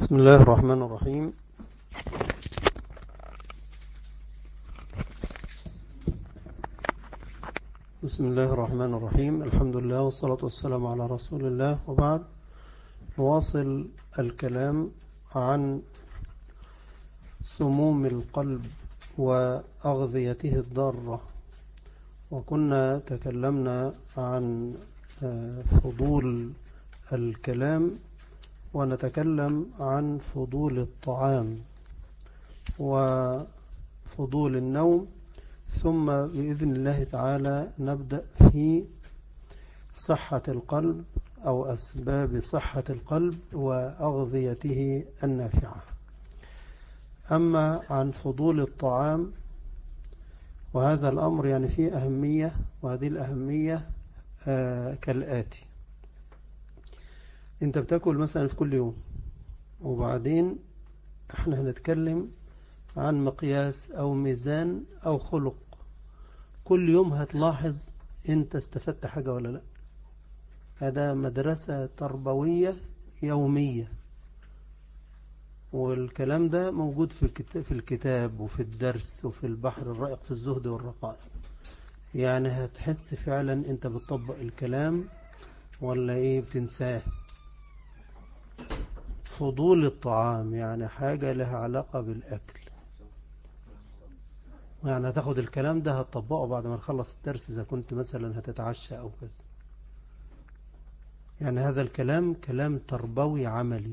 بسم الله الرحمن الرحيم. بسم الله الرحمن الرحيم. الحمد لله والصلاة والسلام على رسول الله، وبعد. نواصل الكلام عن سموم القلب وأغذيته الضارة، وكنا تكلمنا عن فضول الكلام، ونتكلم عن فضول الطعام وفضول النوم، ثم بإذن الله تعالى نبدأ في صحة القلب أو أسباب صحة القلب وأغذيته النافعة. أما عن فضول الطعام، وهذا الأمر يعني فيه أهمية، وهذه الأهمية كالآتي: أنت بتأكل مثلا في كل يوم، وبعدين احنا هنتكلم عن مقياس أو ميزان أو خلق. كل يوم هتلاحظ أنت استفدت حاجة ولا لا. هذا مدرسة تربوية يومية، والكلام ده موجود في الكتاب وفي الدرس وفي البحر الرائق في الزهد والرقائق. يعني هتحس فعلا أنت بتطبق الكلام ولا إيه بتنساه. فضول الطعام يعني حاجة لها علاقة بالأكل، يعني هتاخد الكلام ده هتطبقه بعد ما نخلص الدرس، إذا كنت مثلا هتتعشى أو كذا. يعني هذا الكلام كلام تربوي عملي.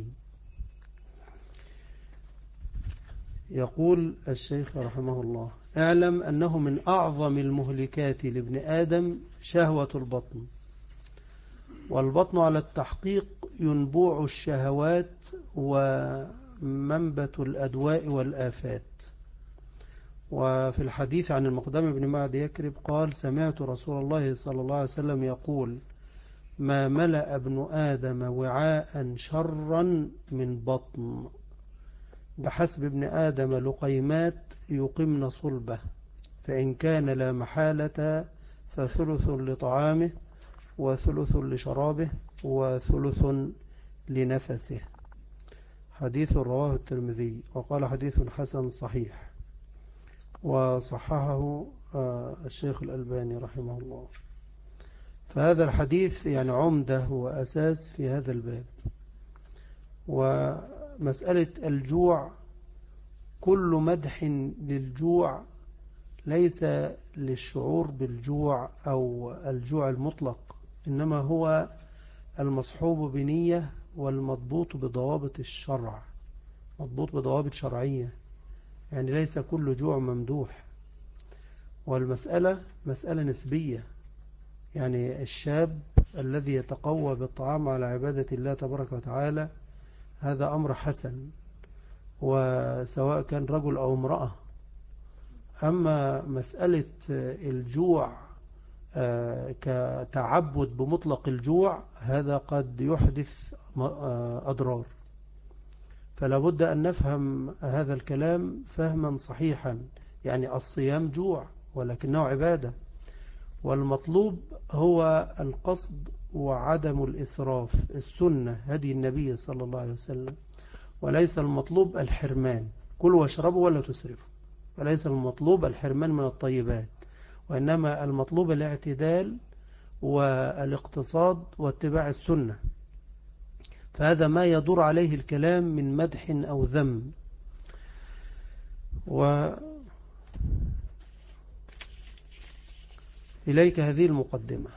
يقول الشيخ رحمه الله: اعلم أنه من أعظم المهلكات لابن آدم شهوة البطن، والبطن على التحقيق ينبوع الشهوات ومنبت الأدواء والآفات. وفي الحديث عن المقدام بن معد يكرب قال: سمعت رسول الله صلى الله عليه وسلم يقول: ما ملأ ابن آدم وعاء شرا من بطن، بحسب ابن آدم لقيمات يقمن صلبه، فإن كان لا محالة فثلث لطعامه وثلث لشرابه وثلث لنفسه. حديث رواه الترمذي، وقال حديث حسن صحيح، وصححه الشيخ الألباني رحمه الله. فهذا الحديث يعني عمدة وأساس في هذا الباب. ومسألة الجوع، كل مدح للجوع ليس للشعور بالجوع أو الجوع المطلق، إنما هو المصحوب بنية والمضبوط بضوابط الشرع، مضبوط بضوابط شرعية. يعني ليس كل جوع ممدوح، والمسألة مسألة نسبية. يعني الشاب الذي يتقوى بالطعام على عبادة الله تبارك وتعالى هذا أمر حسن، وسواء كان رجل أو امرأة. أما مسألة الجوع كتعبد بمطلق الجوع، هذا قد يحدث أضرار. فلا بد أن نفهم هذا الكلام فهما صحيحا. يعني الصيام جوع ولكنه عبادة، والمطلوب هو القصد وعدم الإسراف، السنة هدي النبي صلى الله عليه وسلم. وليس المطلوب الحرمان، كلوا واشربوا ولا تسرفوا. وليس المطلوب الحرمان من الطيبات، وإنما المطلوب الاعتدال والاقتصاد واتباع السنة. فهذا ما يدور عليه الكلام من مدح أو ذم. وإليك هذه المقدمة: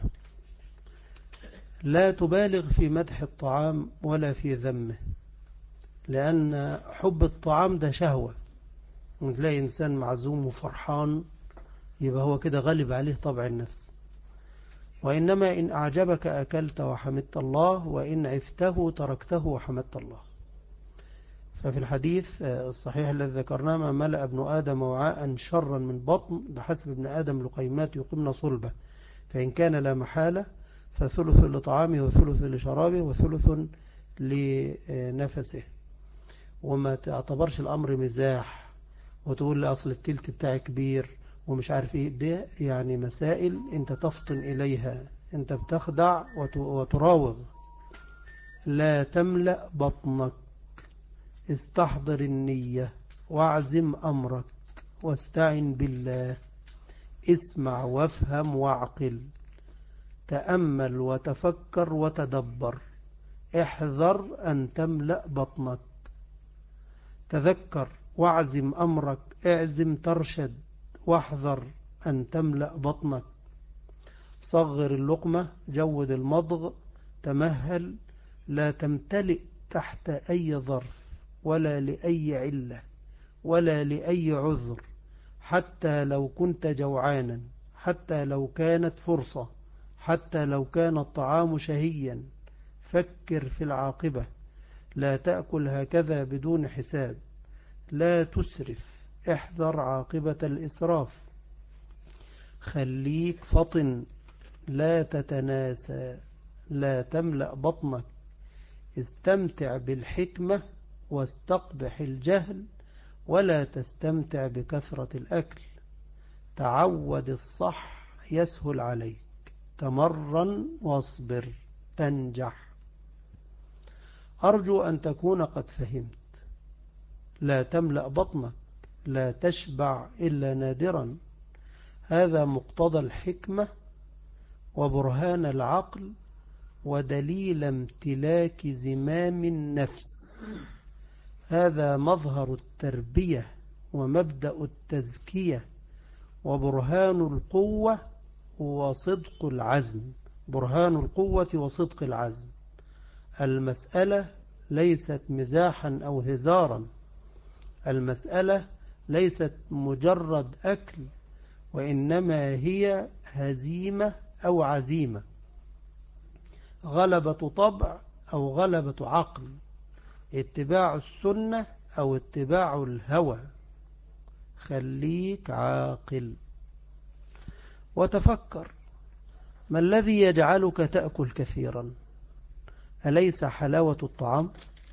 لا تبالغ في مدح الطعام ولا في ذمه، لأن حب الطعام ده شهوة. وتلاقي إنسان معزوم وفرحان، يبقى هو كده غالب عليه طبع النفس. وإنما إن أعجبك أكلت وحمدت الله، وإن عفته تركته وحمدت الله. ففي الحديث الصحيح الذي ذكرناه: ما ملأ ابن آدم وعاء شرا من بطن، بحسب ابن آدم لقيمات يقمن صلبه، فإن كان لا محالة فثلث لطعامه وثلث لشرابه وثلث لنفسه. وما تعتبرش الأمر مزاح وتقول لي أصل التلت بتاعي كبير ومش عارف إيه. ده يعني مسائل أنت تفطن إليها، أنت بتخدع وتراوغ. لا تملأ بطنك، استحضر النية واعزم أمرك واستعن بالله. اسمع وافهم واعقل، تأمل وتفكر وتدبر. احذر أن تملأ بطنك. تذكر واعزم أمرك، اعزم ترشد، واحذر أن تملأ بطنك. صغر اللقمة، جود المضغ، تمهل، لا تمتلئ تحت أي ظرف ولا لأي علة ولا لأي عذر، حتى لو كنت جوعانا، حتى لو كانت فرصة، حتى لو كان الطعام شهيا. فكر في العاقبة، لا تأكل هكذا بدون حساب. لا تسرف، احذر عاقبة الإسراف. خليك فطن، لا تتناسى، لا تملأ بطنك. استمتع بالحكمة واستقبح الجهل، ولا تستمتع بكثرة الأكل. تعود الصح يسهل عليك، تمرن واصبر تنجح. أرجو أن تكون قد فهمت. لا تملأ بطنك، لا تشبع إلا نادرا. هذا مقتضى الحكمة وبرهان العقل ودليل امتلاك زمام النفس. هذا مظهر التربية ومبدأ التزكية وبرهان القوة وصدق العزم. برهان القوة وصدق العزم. المسألة ليست مزاحا أو هزارا. المسألة ليست مجرد أكل، وإنما هي هزيمة أو عزيمة، غلبة طبع أو غلبة عقل، اتباع السنة أو اتباع الهوى. خليك عاقل وتفكر، ما الذي يجعلك تأكل كثيرا؟ أليس حلاوة الطعام؟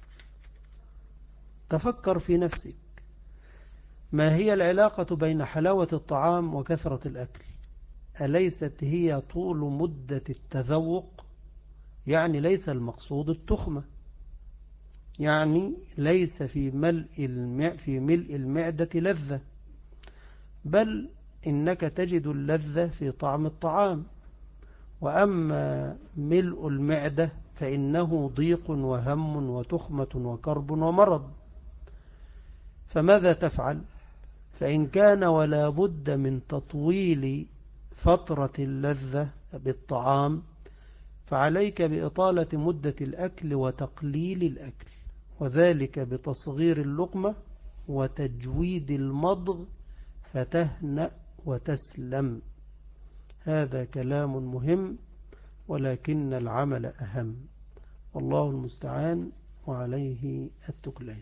تفكر في نفسك، ما هي العلاقة بين حلاوة الطعام وكثرة الأكل؟ أليست هي طول مدة التذوق؟ يعني ليس المقصود التخمة، يعني ليس في ملء المعدة لذة، بل إنك تجد اللذة في طعم الطعام. وأما ملء المعدة فإنه ضيق وهم وتخمة وكرب ومرض. فماذا تفعل؟ فإن كان ولا بد من تطويل فترة اللذة بالطعام، فعليك بإطالة مدة الأكل وتقليل الأكل، وذلك بتصغير اللقمة وتجويد المضغ، فتهنأ وتسلم. هذا كلام مهم، ولكن العمل أهم، والله المستعان وعليه التكلان.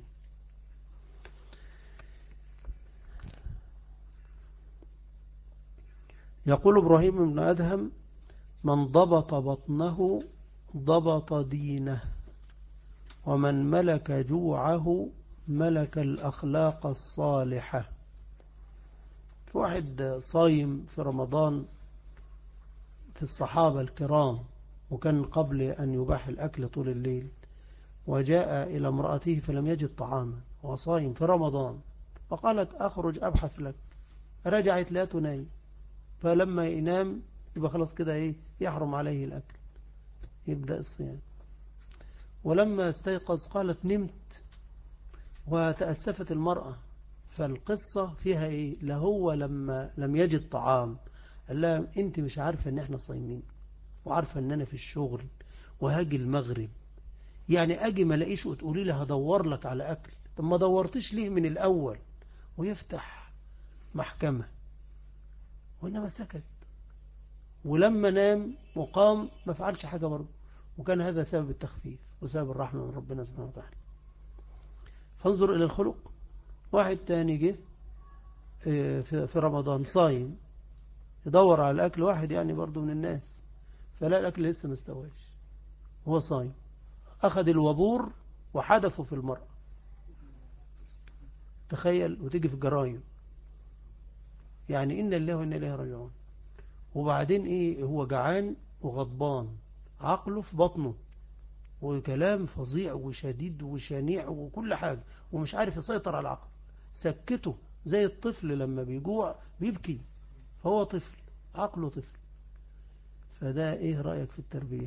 يقول إبراهيم بن أدهم: من ضبط بطنه ضبط دينه، ومن ملك جوعه ملك الأخلاق الصالحة. في واحد صايم في رمضان في الصحابة الكرام، وكان قبل أن يباح الأكل طول الليل، وجاء إلى امرأته فلم يجد طعاما، وصايم في رمضان، فقالت: أخرج أبحث لك. رجعت لا تنام، فلما ينام يبقى خلاص كده يحرم عليه الأكل، يبدأ الصيام. ولما استيقظ قالت: نمت. وتأسفت المرأة. فالقصة فيها لهو لما لم يجد طعام قال لها: انت مش عارفة ان احنا صايمين، وعارفة ان انا في الشغل وهاجي المغرب، يعني اجي ما الاقيش وتقولي لي هدور لك على اكل؟ طب ما دورتش ليه من الاول؟ ويفتح محكمة. وانما سكت، ولما نام وقام ما فعلش حاجة برضه، وكان هذا سبب التخفيف وسبب الرحمة من ربنا سبحانه وتعالى. فانظر إلى الخلق. واحد تاني جه في رمضان صايم، يدور على الأكل، واحد يعني برضه من الناس، فلا الأكل لسه ما استواش، هو صايم، أخذ الوبور وحدفه في المرأة. تخيل، وتيجي في الجرايم، يعني إن الله وإن إليه راجعون. وبعدين هو جعان وغضبان، عقله في بطنه، وكلام فظيع وشديد وشنيع وكل حاجة، ومش عارف يسيطر على العقل. سكته زي الطفل لما بيجوع بيبكي، فهو طفل، عقله طفل. فده ايه رأيك في التربية؟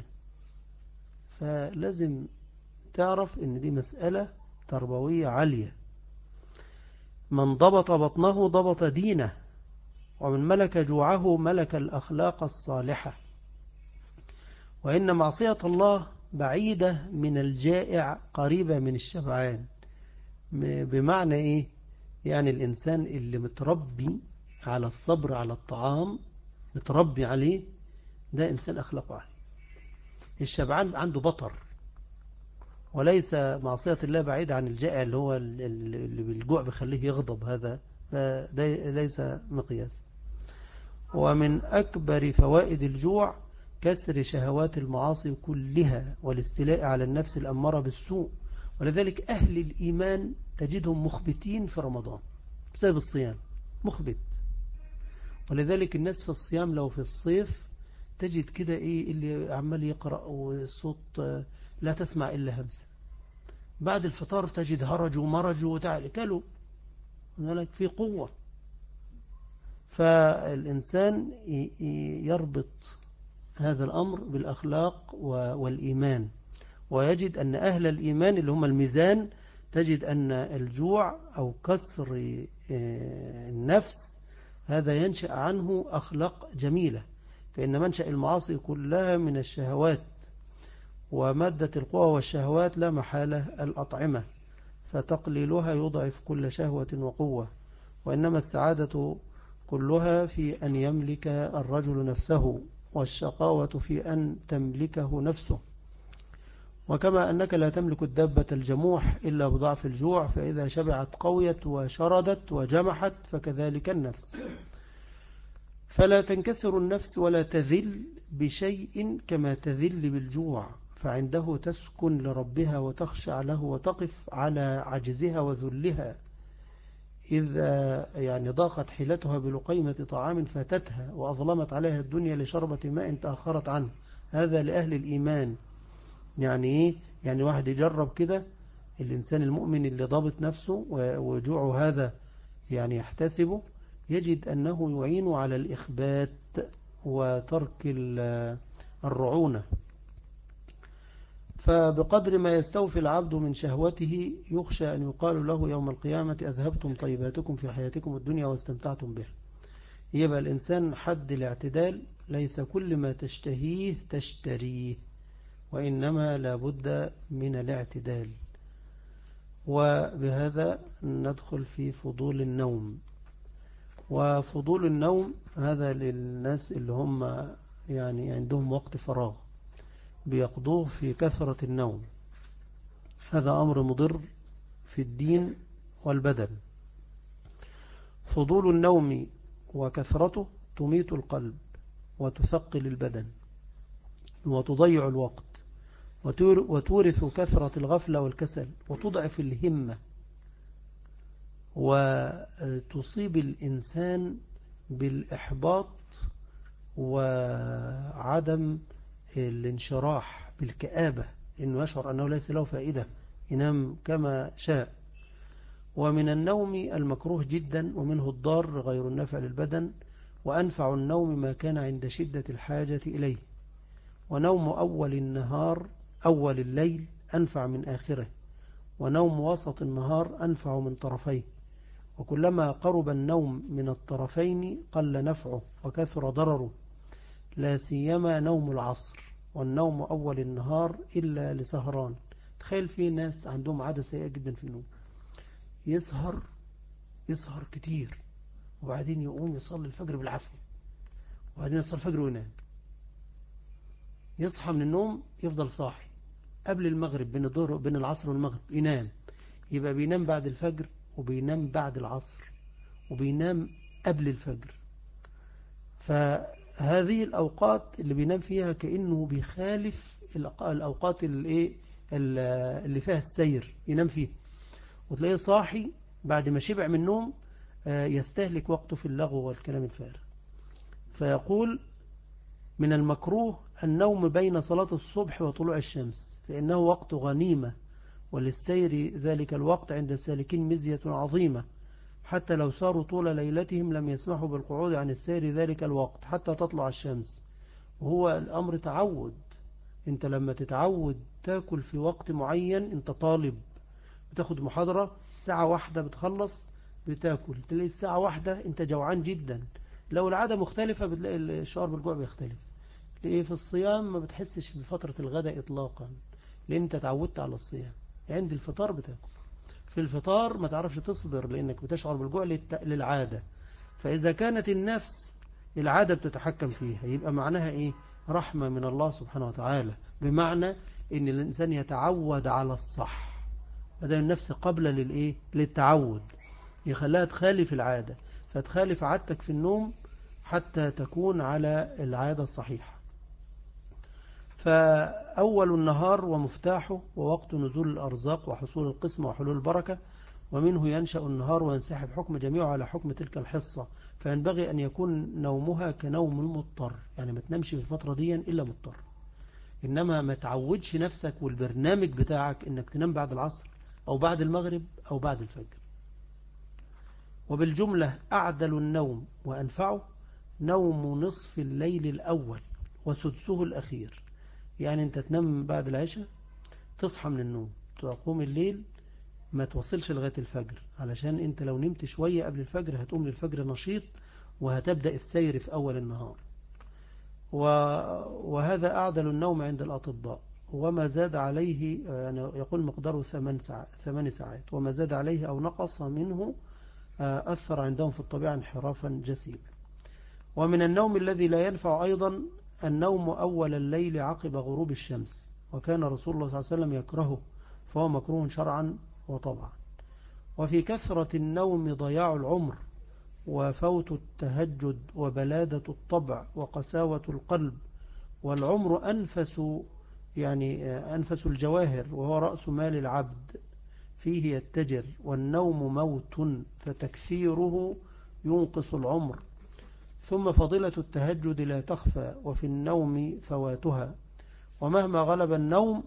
فلازم تعرف ان دي مسألة تربوية عالية. من ضبط بطنه ضبط دينه، ومن ملك جوعه ملك الأخلاق الصالحة. وإن معصية الله بعيدة من الجائع قريبة من الشبعان. بمعنى إيه؟ يعني الإنسان اللي متربي على الصبر على الطعام، متربي عليه، ده إنسان أخلاقه عالي. الشبعان عنده بطر. وليس معصية الله بعيدة عن الجائع اللي هو اللي بالجوع بيخليه يغضب. هذا ده ليس مقياس. ومن أكبر فوائد الجوع كسر شهوات المعاصي كلها والاستيلاء على النفس الأمارة بالسوء. ولذلك أهل الإيمان تجدهم مخبتين في رمضان بسبب الصيام، مخبت. ولذلك الناس في الصيام لو في الصيف تجد كده إيه اللي عمال يقرأ والصوت لا تسمع إلا همس. بعد الفطار تجد هرج ومرج وتعالي كلوا في قوة. فالإنسان يربط هذا الأمر بالأخلاق والإيمان، ويجد أن أهل الإيمان اللي هم الميزان، تجد أن الجوع أو كسر النفس هذا ينشأ عنه أخلاق جميلة. فإن منشأ المعاصي كلها من الشهوات، ومادة القوى والشهوات لا محالة الأطعمة، فتقليلها يضعف كل شهوة وقوة. وإنما السعادة كلها في أن يملك الرجل نفسه، والشقاوة في أن تملكه نفسه. وكما أنك لا تملك الدابة الجموح إلا بضعف الجوع، فإذا شبعت قويت وشردت وجمحت، فكذلك النفس. فلا تنكسر النفس ولا تذل بشيء كما تذل بالجوع، فعنده تسكن لربها وتخشع له وتقف على عجزها وذلها. إذا يعني ضاقت حيلتها بلقيمة طعام فاتتها، وأظلمت عليها الدنيا لشربة ماء تأخرت عنه. هذا لأهل الإيمان. يعني إيه؟ يعني واحد يجرب كده، الإنسان المؤمن اللي ضابط نفسه وجوعه هذا يعني يحتسبه، يجد أنه يعين على الإخبات وترك الرعونة. فبقدر ما يستوفي العبد من شهوته يخشى أن يقال له يوم القيامة أذهبتم طيباتكم في حياتكم الدنيا واستمتعتم بها. يبقى الإنسان حد الاعتدال، ليس كل ما تشتهيه تشتريه، وإنما لابد من الاعتدال. وبهذا ندخل في فضول النوم. وفضول النوم هذا للناس اللي هم يعني عندهم وقت فراغ بيقضوه في كثرة النوم. هذا أمر مضر في الدين والبدن. فضول النوم وكثرته تميت القلب وتثقل البدن وتضيع الوقت، وتورث كثرة الغفلة والكسل، وتضعف الهمة، وتصيب الإنسان بالإحباط وعدم الانشراح، بالكآبة، إنه يشعر أنه ليس له فائدة، ينام كما شاء. ومن النوم المكروه جدا، ومنه الضار غير النافع للبدن. وأنفع النوم ما كان عند شدة الحاجة إليه. ونوم أول النهار أول الليل أنفع من آخره، ونوم وسط النهار أنفع من طرفيه. وكلما قرب النوم من الطرفين قل نفعه وكثر ضرره، لا سيما نوم العصر والنوم أول النهار إلا لسهران. تخيل في ناس عندهم عادة سيئة جدا في النوم، يسهر كتير، وبعدين يقوم يصلي الفجر بالعافية، وبعدين يصلي الفجر وينام. يصحى من النوم يفضل صاحي قبل المغرب، بين الظهر وبين العصر والمغرب ينام. يبقى بينام بعد الفجر، وبينام بعد العصر، وبينام قبل الفجر. فهذه الأوقات اللي بينام فيها كأنه بيخالف الأوقات اللي فيها السير ينام فيها. وتلاقيه صاحي بعد ما شبع من النوم يستهلك وقته في اللغو والكلام الفارغ. فيقول من المكروه النوم بين صلاة الصبح وطلوع الشمس، فإنه وقت غنيمة، وللسير ذلك الوقت عند السالكين مزية عظيمة، حتى لو ساروا طول ليلتهم لم يسمحوا بالقعود عن السير ذلك الوقت حتى تطلع الشمس. وهو الأمر تعود، انت لما تتعود تاكل في وقت معين، انت طالب بتاخد محاضرة الساعة 1 بتخلص بتاكل، تلاقي الساعة 1 انت جوعان جدا. لو العادة مختلفة بتلاقي الشعور بالجوع بيختلف. ليه؟ في الصيام ما بتحسش بفترة الغداء إطلاقا، لأن انت تعودت على الصيام. عند الفطار بتاكل، في الفطار ما تعرفش تصبر لأنك بتشعر بالجوع للعادة. فإذا كانت النفس العادة بتتحكم فيها، يبقى معناها إيه؟ رحمة من الله سبحانه وتعالى، بمعنى إن الإنسان يتعود على الصح، بدأ النفس قبل للإيه؟ للتعود، يخليها تخالف العادة، فتخالف عادتك في النوم حتى تكون على العادة الصحيحة. فأول النهار ومفتاحه ووقت نزول الأرزاق وحصول القسمة وحلول البركة، ومنه ينشأ النهار وينسحب حكم جميعه على حكم تلك الحصة، فينبغي أن يكون نومها كنوم المضطر، يعني ما تنامش في الفترة دي إلا مضطر، إنما ما تعودش نفسك والبرنامج بتاعك إنك تنام بعد العصر أو بعد المغرب أو بعد الفجر. وبالجملة أعدل النوم وأنفعه نوم نصف الليل الأول وسدسه الأخير، يعني أنت تنام بعد العشاء، تصحى من النوم تقوم الليل، ما توصلش لغاية الفجر، علشان أنت لو نمت شوية قبل الفجر هتقوم للفجر نشيط، وهتبدأ السير في أول النهار. وهذا أعدل النوم عند الأطباء، وما زاد عليه يعني يقول مقداره 8 ساعات، وما زاد عليه أو نقص منه أثر عندهم في الطبيعة انحرافا جسيما. ومن النوم الذي لا ينفع أيضا النوم أول الليل عقب غروب الشمس، وكان رسول الله صلى الله عليه وسلم يكرهه، فهو مكروه شرعا وطبعا. وفي كثرة النوم ضياع العمر وفوت التهجد وبلادة الطبع وقساوة القلب، والعمر أنفس، يعني أنفس الجواهر، وهو رأس مال العبد، فيه يتجر، والنوم موت فتكثيره ينقص العمر. ثم فضيلة التهجد لا تخفى، وفي النوم فواتها، ومهما غلب النوم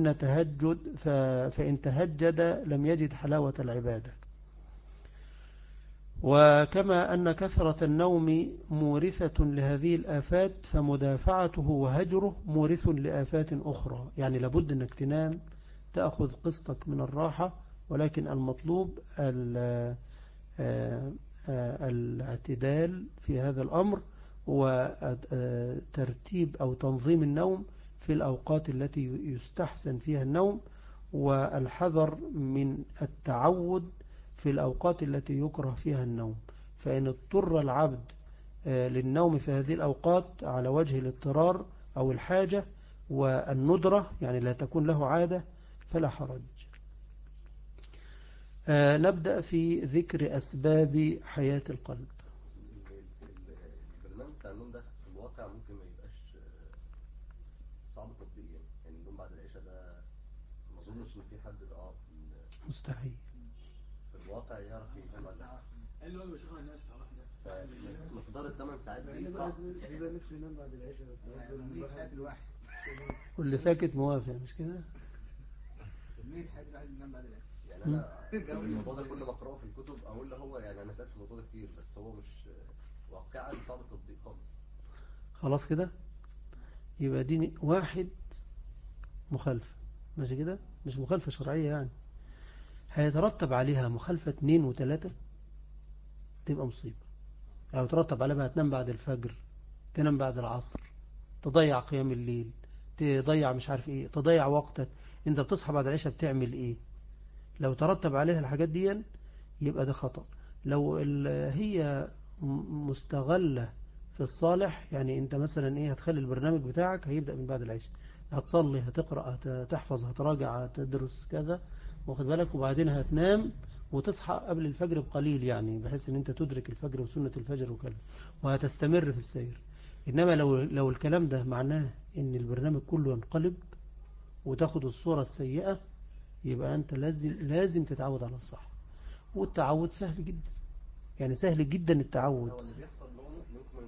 فإن تهجد لم يجد حلاوة العبادة. وكما أن كثرة النوم مورثة لهذه الآفات، فمدافعته وهجره مورث لآفات أخرى، يعني لابد أنك تنام تأخذ قسطك من الراحة، ولكن المطلوب الاعتدال في هذا الأمر، وترتيب أو تنظيم النوم في الأوقات التي يستحسن فيها النوم، والحذر من التعود في الأوقات التي يكره فيها النوم. فإن اضطر العبد للنوم في هذه الأوقات على وجه الاضطرار أو الحاجة والندرة، يعني لا تكون له عادة، فلا حرج. نبدأ في ذكر أسباب حياة القلب. البرنامج بتاع النوم ده في الواقع ممكن ما يبقاش صعب تطبيقيا، يعني النوم بعد العشاء ده ما اظنش ان في حد مستحيل في الواقع يعرف ينام بعد العشاء. اللي هو بيشوفها الناس صراحه ده مقدار ال8 ساعات دي صعب. بيبقى نفسه ينام بعد العشاء، بس حياة الواحد واللي ساكت موافق، مش كده؟ كمية حياة الواحد ينام بعد العشاء. يعني انا الموضوع ده كل ما اقراه في الكتب اقول له هو، يعني انا سألت في الموضوع ده كتير، بس هو مش واقعا صعب التطبيق خالص. خلاص كده، يبقى دي واحد مخالفة، ماشي كده، مش مخالفة شرعية، يعني هيترتب عليها مخالفة 2 و3 تبقى مصيبة، أو ترتب عليها تنام بعد الفجر، تنام بعد العصر، تضيع قيام الليل، تضيع مش عارف ايه، تضيع وقتك، انت بتصحى بعد العشاء بتعمل ايه؟ لو ترتب عليها الحاجات دي يبقى ده خطأ. لو هي مستغلة في الصالح، يعني انت مثلا ايه، هتخلي البرنامج بتاعك هيبدأ من بعد العشاء، هتصلي، هتقرأ، هتحفظ، هتراجع، هتدرس كذا، واخد بالك، وبعدين هتنام وتصحى قبل الفجر بقليل، يعني بحيث ان انت تدرك الفجر وسنة الفجر وكذا، وهتستمر في السير. انما لو الكلام ده معناه ان البرنامج كله ينقلب وتاخد الصورة السيئة، يبقى انت لازم تتعود على الصح. والتعود سهل جدا، يعني سهل جدا التعود. هو اللي بيحصل ان هو ممكن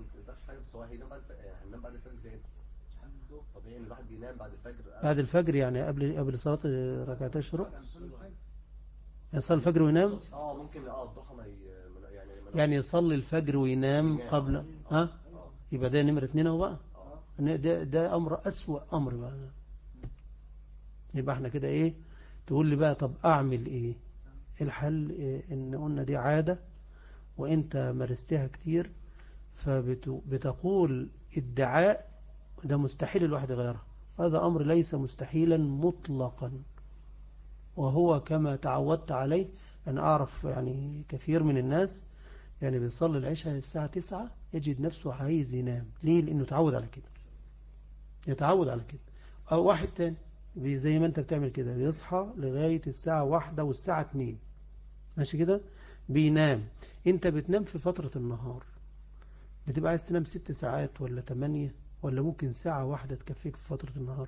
ما يقدرش حاجه، بس هو هينام بعد يعني هننام بعد الفجر زي ايه؟ طبيعي ان الواحد بينام بعد الفجر. بعد الفجر يعني قبل صلاة ركعتي الشروق، يصلي الفجر وينام. ممكن الضحى ما يعني يصلي الفجر وينام قبل يبقى ده نمرة 2 اهو بقى. ده أمر أسوأ أمر بقى. يبقى احنا كده ايه؟ تقول لي بقى طب أعمل ايه؟ الحل ان قلنا دي عادة وانت مارستها كتير، فبتقول ادعاء ده مستحيل الواحد يغيرها. هذا أمر ليس مستحيلا مطلقا، وهو كما تعودت عليه. أنا أعرف يعني كثير من الناس يعني بيصلي العشاء الساعة 9 يجد نفسه عايز ينام. ليه؟ لأنه تعود على كده، يتعود على كده. أو واحد تاني زي ما أنت بتعمل كده بيصحى لغاية الساعة 1 والساعة 2 ماشي كده بينام. أنت بتنام في فترة النهار، بتبقى عايز تنام 6 ساعات ولا 8 ولا ممكن ساعة واحدة تكفيك في فترة النهار؟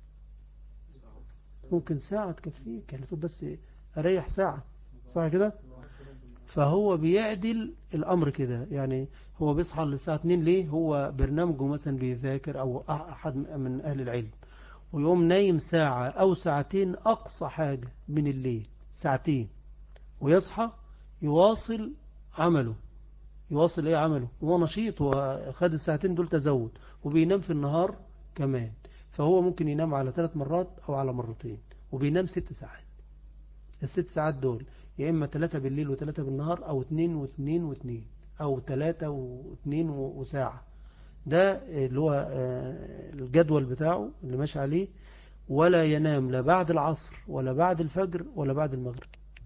ممكن ساعة تكفيك، يعني تقول بس أريح ساعة، صح كده؟ فهو بيعدل الأمر كده. يعني هو بيصحى للساعة 2 ليه؟ هو برنامجه مثلا بيذاكر أو أحد من أهل العلم، ويقوم نايم ساعة أو ساعتين أقصى حاجة من الليل، ساعتين، ويصحى يواصل عمله. يواصل ايه عمله؟ هو نشيط وخد الساعتين دول تزود، وبينام في النهار كمان. فهو ممكن ينام على 3 مرات أو على مرتين، وبينام 6 ساعات. ال6 ساعات دول يا إما 3 بالليل و3 بالنهار، أو 2 و2 و2، أو 3 و2 وساعة. ده اللي هو الجدول بتاعه اللي ماشي عليه. ولا ينام لا بعد العصر ولا بعد الفجر ولا بعد المغرب.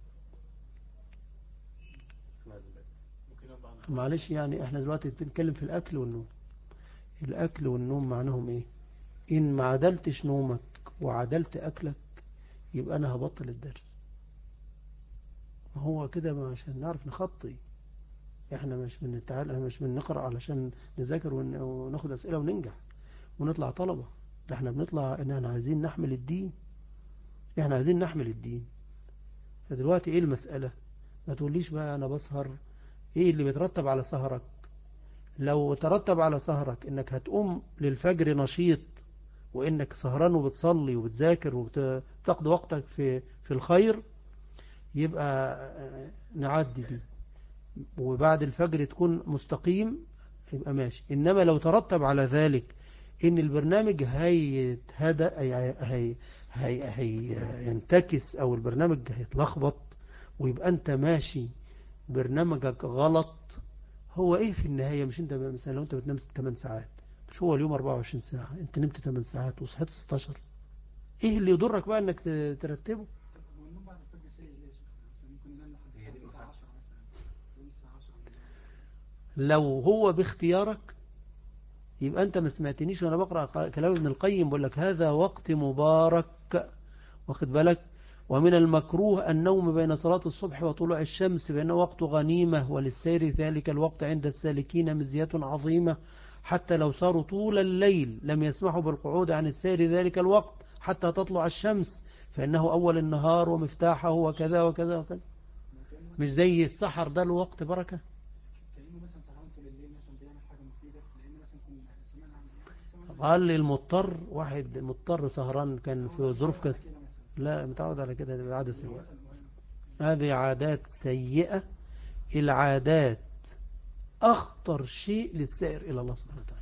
معلش يعني احنا دلوقتي بنتكلم في الأكل والنوم. الأكل والنوم معناهم ايه؟ إن ما عدلتش نومك وعدلت أكلك يبقى أنا هبطل الدرس. ما هو كده عشان نعرف نخطي. احنا مش بنتعلم، مش بنقرأ علشان نذاكر وناخد أسئلة وننجح ونطلع طلبة. ده احنا بنطلع ان احنا عايزين نحمل الدين. احنا عايزين نحمل الدين. فدلوقتي ايه المسألة؟ ما تقوليش بقى انا بسهر. ايه اللي بيترتب على سهرك؟ لو ترتب على سهرك انك هتقوم للفجر نشيط، وانك سهران وبتصلي وبتذاكر وبتقضي وقتك في الخير، يبقى نعدي دي، وبعد الفجر تكون مستقيم، يبقى ماشي. إنما لو ترتب على ذلك إن البرنامج هيتهدى، هينتكس، أو البرنامج هيتلخبط، ويبقى أنت ماشي برنامجك غلط. هو إيه في النهاية؟ مش أنت مثلا لو أنت بتنام 8 ساعات، مش هو اليوم 24 ساعة، أنت نمت 8 ساعات وصحيت 16، إيه اللي يضرك بقى أنك ترتبه؟ والنوم بعد الفجر سيء ليه يا شيخ؟ مثلا ممكن ننام لحد الساعة 10 مثلا، الساعة 10. لو هو باختيارك يبقى أنت ما سمعتنيش وأنا بقرأ كلام ابن القيم بقول لك هذا وقت مبارك، واخد بالك؟ ومن المكروه النوم بين صلاة الصبح وطلوع الشمس، بأنه وقت غنيمة، وللسير ذلك الوقت عند السالكين مزية عظيمة، حتى لو ساروا طول الليل لم يسمحوا بالقعود عن السير ذلك الوقت حتى تطلع الشمس، فإنه أول النهار ومفتاحه وكذا وكذا وكذا. مش زي السحر ده الوقت بركة. كأنه مثلا سهران طول الليل مثلا بيعمل حاجة مفيدة، لأن مثلا كنا سمعنا عن قال لي المضطر، واحد مضطر سهران كان في ظروف كذا. لا متعود على كده، دي عادة سيئة. هذه عادات سيئة. العادات أخطر شيء للسائر إلى الله سبحانه وتعالى.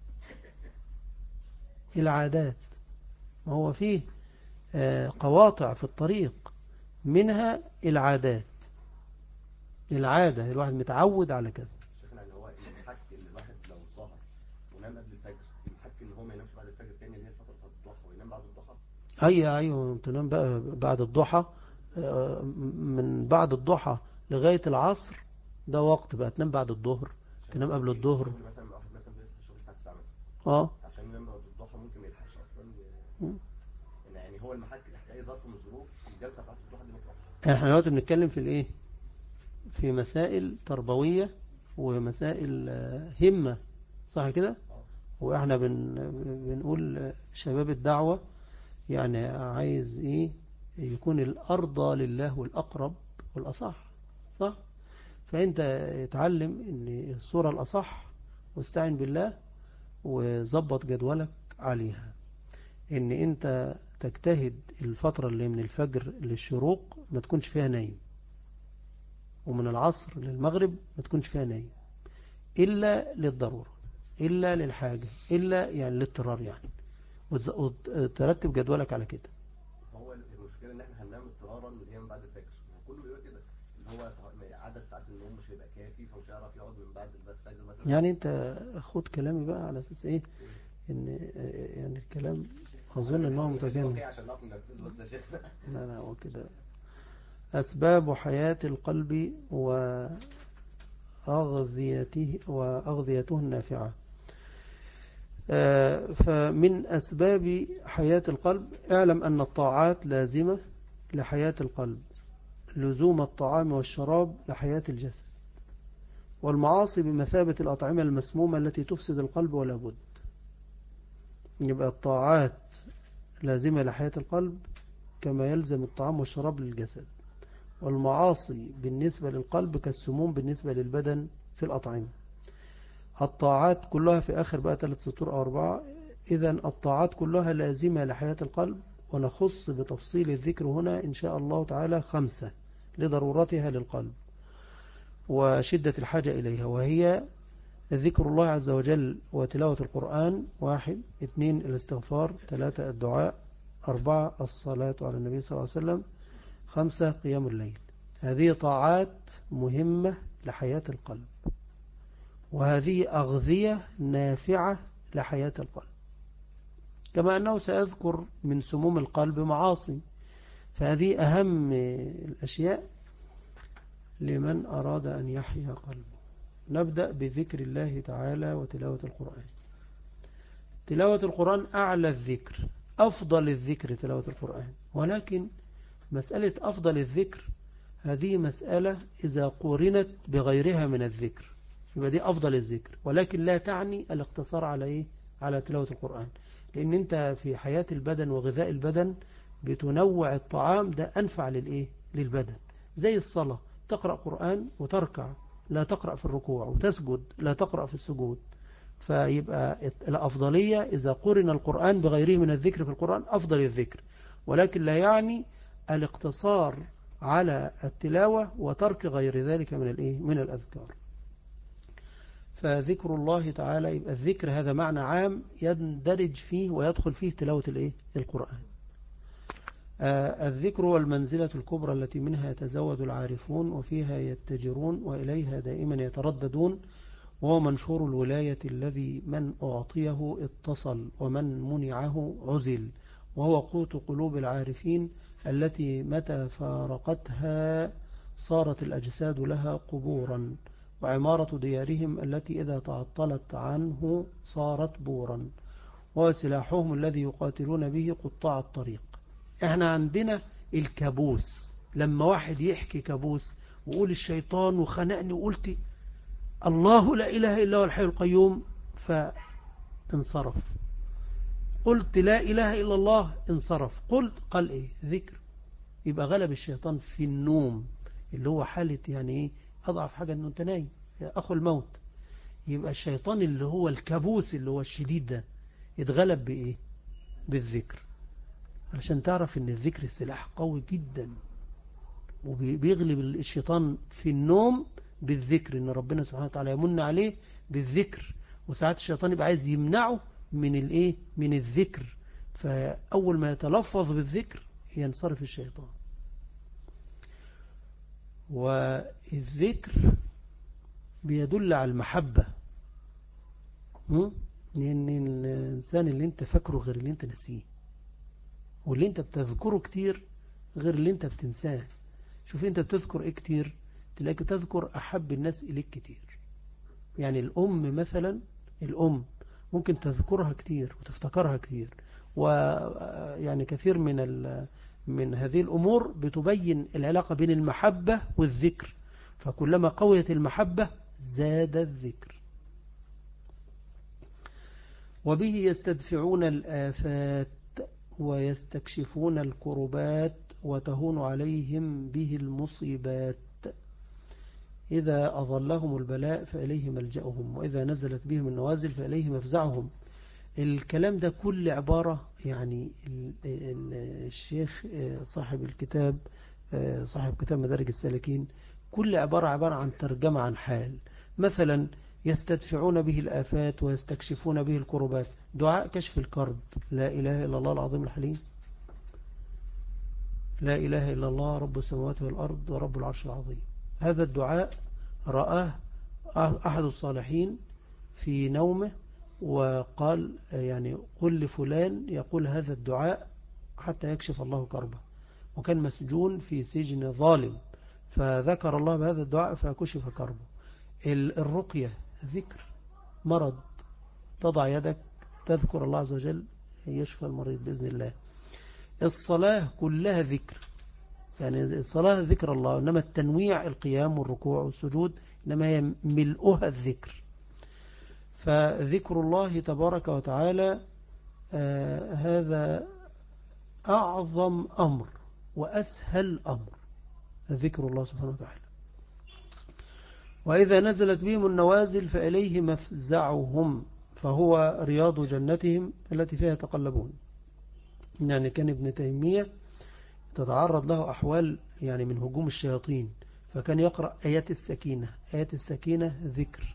العادات، ما هو فيه قواطع في الطريق، منها العادات. العادة الواحد متعود على كذا. شيخنا اللي هو المحك ان الواحد لو سهر ونام قبل الفجر، المحك ان هو ما ينامش بعد الفجر تاني اللي هي فتره الضحى، وينام بعد الضحى. ايوه تنام بقى بعد الضحى. من بعد الضحى لغاية العصر ده وقت بقى تنام بعد الظهر، تنام قبل الظهر. مثلا واحد مثلا بيصحى الشغل الساعه 9 مثلا، عشان ينام بعد الضحى ممكن ما يلحقش اصلا. يعني هو المحك تحت اي ظرف من الظروف الجلسه بتاعت الضحى دي ما تروحش. احنا دلوقتي بنتكلم في الايه؟ في مسائل تربوية ومسائل همة، صح كده؟ واحنا بنقول شباب الدعوة يعني عايز ايه؟ يكون الارضى لله والاقرب والاصح، صح؟ فانت اتعلم ان الصورة الاصح واستعن بالله وظبط جدولك عليها، ان انت تجتهد الفترة اللي من الفجر للشروق ما تكونش فيها نايم، ومن العصر للمغرب ما تكونش فيها نايم إلا للضرورة، إلا للحاجة، إلا يعني للاضطرار يعني، وترتب جدولك على كده. هو المشكلة ان احنا هننام اضطرارا اللي هي من بعد الفجر، كله بيقول كده، اللي هو عدد ساعات النوم مش هيبقى كافي، فمش هيعرف يقعد من بعد الفجر مثلا. يعني انت خد كلامي بقى على اساس ايه، ان يعني الكلام اظن ان هو متكامل. عشان نعرف ننفذه بس يا شيخنا. لا هو كده. اسباب حياة القلب وأغذيته النافعة. فمن أسباب حياة القلب اعلم أن الطاعات لازمة لحياة القلب، لزوم الطعام والشراب لحياة الجسد، والمعاصي بمثابة الأطعمة المسمومة التي تفسد القلب ولا بد. يبقى الطاعات لازمة لحياة القلب كما يلزم الطعام والشراب للجسد، والمعاصي بالنسبة للقلب كالسموم بالنسبة للبدن في الأطعمة. الطاعات كلها في آخر بقى 3 سطور أو 4. إذن الطاعات كلها لازمة لحياة القلب، ونخص بتفصيل الذكر هنا إن شاء الله تعالى 5 لضرورتها للقلب وشدة الحاجة إليها، وهي ذكر الله عز وجل وتلاوة القرآن 1، 2 الاستغفار، 3 الدعاء، 4 الصلاة على النبي صلى الله عليه وسلم، 5 قيام الليل. هذه طاعات مهمة لحياة القلب، وهذه أغذية نافعة لحياة القلب، كما أنه سيذكر من سموم القلب معاصي، فهذه أهم الأشياء لمن أراد أن يحيا قلبه. نبدأ بذكر الله تعالى وتلاوة القرآن. تلاوة القرآن أعلى الذكر، أفضل الذكر تلاوة القرآن، ولكن مسألة أفضل الذكر هذه مسألة إذا قورنت بغيرها من الذكر يبقى دي أفضل الذكر، ولكن لا تعني الاقتصار على إيه؟ على تلاوة القرآن، لأن أنت في حياة البدن وغذاء البدن بتنوع الطعام، ده أنفع للإيه؟ للبدن. زي الصلاة، تقرأ قرآن وتركع، لا تقرأ في الركوع، وتسجد لا تقرأ في السجود. فيبقى الأفضلية إذا قرن القرآن بغيره من الذكر في القرآن أفضل الذكر، ولكن لا يعني الاقتصار على التلاوة وترك غير ذلك من الإيه؟ من الأذكار. فذكر الله تعالى، يبقى الذكر هذا معنى عام يندرج فيه ويدخل فيه تلاوة الإيه؟ القرآن. الذكر هو المنزلة الكبرى التي منها يتزود العارفون وفيها يتجرون وإليها دائما يترددون، وهو منشور الولاية الذي من أعطيه اتصل ومن منعه عزل، وهو قوت قلوب العارفين التي متى فارقتها صارت الأجساد لها قبورا، وعمارة ديارهم التي إذا تعطلت عنه صارت بورا، وسلاحهم الذي يقاتلون به قطاع الطريق. احنا عندنا الكابوس، لما واحد يحكي كابوس وقول الشيطان وخنقني وقلت الله لا إله إلا هو الحي القيوم فانصرف، قلت لا إله إلا الله انصرف، قال إيه؟ ذكر. يبقى غلب الشيطان في النوم اللي هو حالة يعني إيه؟ أضعف حاجة أنه أنت نايم أخو الموت. يبقى الشيطان اللي هو الكابوس اللي هو الشديد ده يتغلب بإيه؟ بالذكر. علشان تعرف ان الذكر السلاح قوي جدا، وبيغلب الشيطان في النوم بالذكر، ان ربنا سبحانه وتعالى يمن عليه بالذكر، وساعات الشيطان يبقى عايز يمنعه من الايه؟ من الذكر، فاول ما يتلفظ بالذكر ينصرف الشيطان. والذكر بيدل على المحبة، لان الانسان اللي انت فاكره غير اللي انت نسيه، واللي انت بتذكره كتير غير اللي انت بتنساه. شوف انت بتذكر ايه كتير، تلاقي تذكر احب الناس اليك كتير. يعني الام مثلا، الام ممكن تذكرها كتير وتفتكرها كتير، ويعني كثير من هذه الامور بتبين العلاقة بين المحبة والذكر، فكلما قويت المحبة زاد الذكر. وبه يستدفعون الآفات ويستكشفون الكربات وتهون عليهم به المصيبات. إذا أظلهم البلاء فإليه ملجأهم، وإذا نزلت بهم النوازل فإليه مفزعهم. الكلام ده كل عبارة يعني الشيخ صاحب الكتاب صاحب كتاب مدارج السالكين كل عبارة عن ترجمة عن حال. مثلا يستدفعون به الآفات ويستكشفون به الكربات، دعاء كشف الكرب، لا إله إلا الله العظيم الحليم، لا إله إلا الله رب السماوات والأرض ورب العرش العظيم. هذا الدعاء رآه أحد الصالحين في نومه وقال يعني قل لفلان يقول هذا الدعاء حتى يكشف الله كربه، وكان مسجون في سجن ظالم فذكر الله بهذا الدعاء فكشف كربه. الرقية ذكر مرض، تضع يدك تذكر الله عز وجل يشفى المريض بإذن الله. الصلاة كلها ذكر، يعني الصلاة ذكر الله، إنما التنويع القيام والركوع والسجود إنما هي ملؤها الذكر. فذكر الله تبارك وتعالى هذا أعظم أمر وأسهل أمر، ذكر الله سبحانه وتعالى. وإذا نزلت بهم النوازل فإليه مفزعهم، فهو رياض جنتهم التي فيها يتقلبون. يعني كان ابن تيمية تتعرض له أحوال يعني من هجوم الشياطين، فكان يقرأ آيات السكينة. آيات السكينة ذكر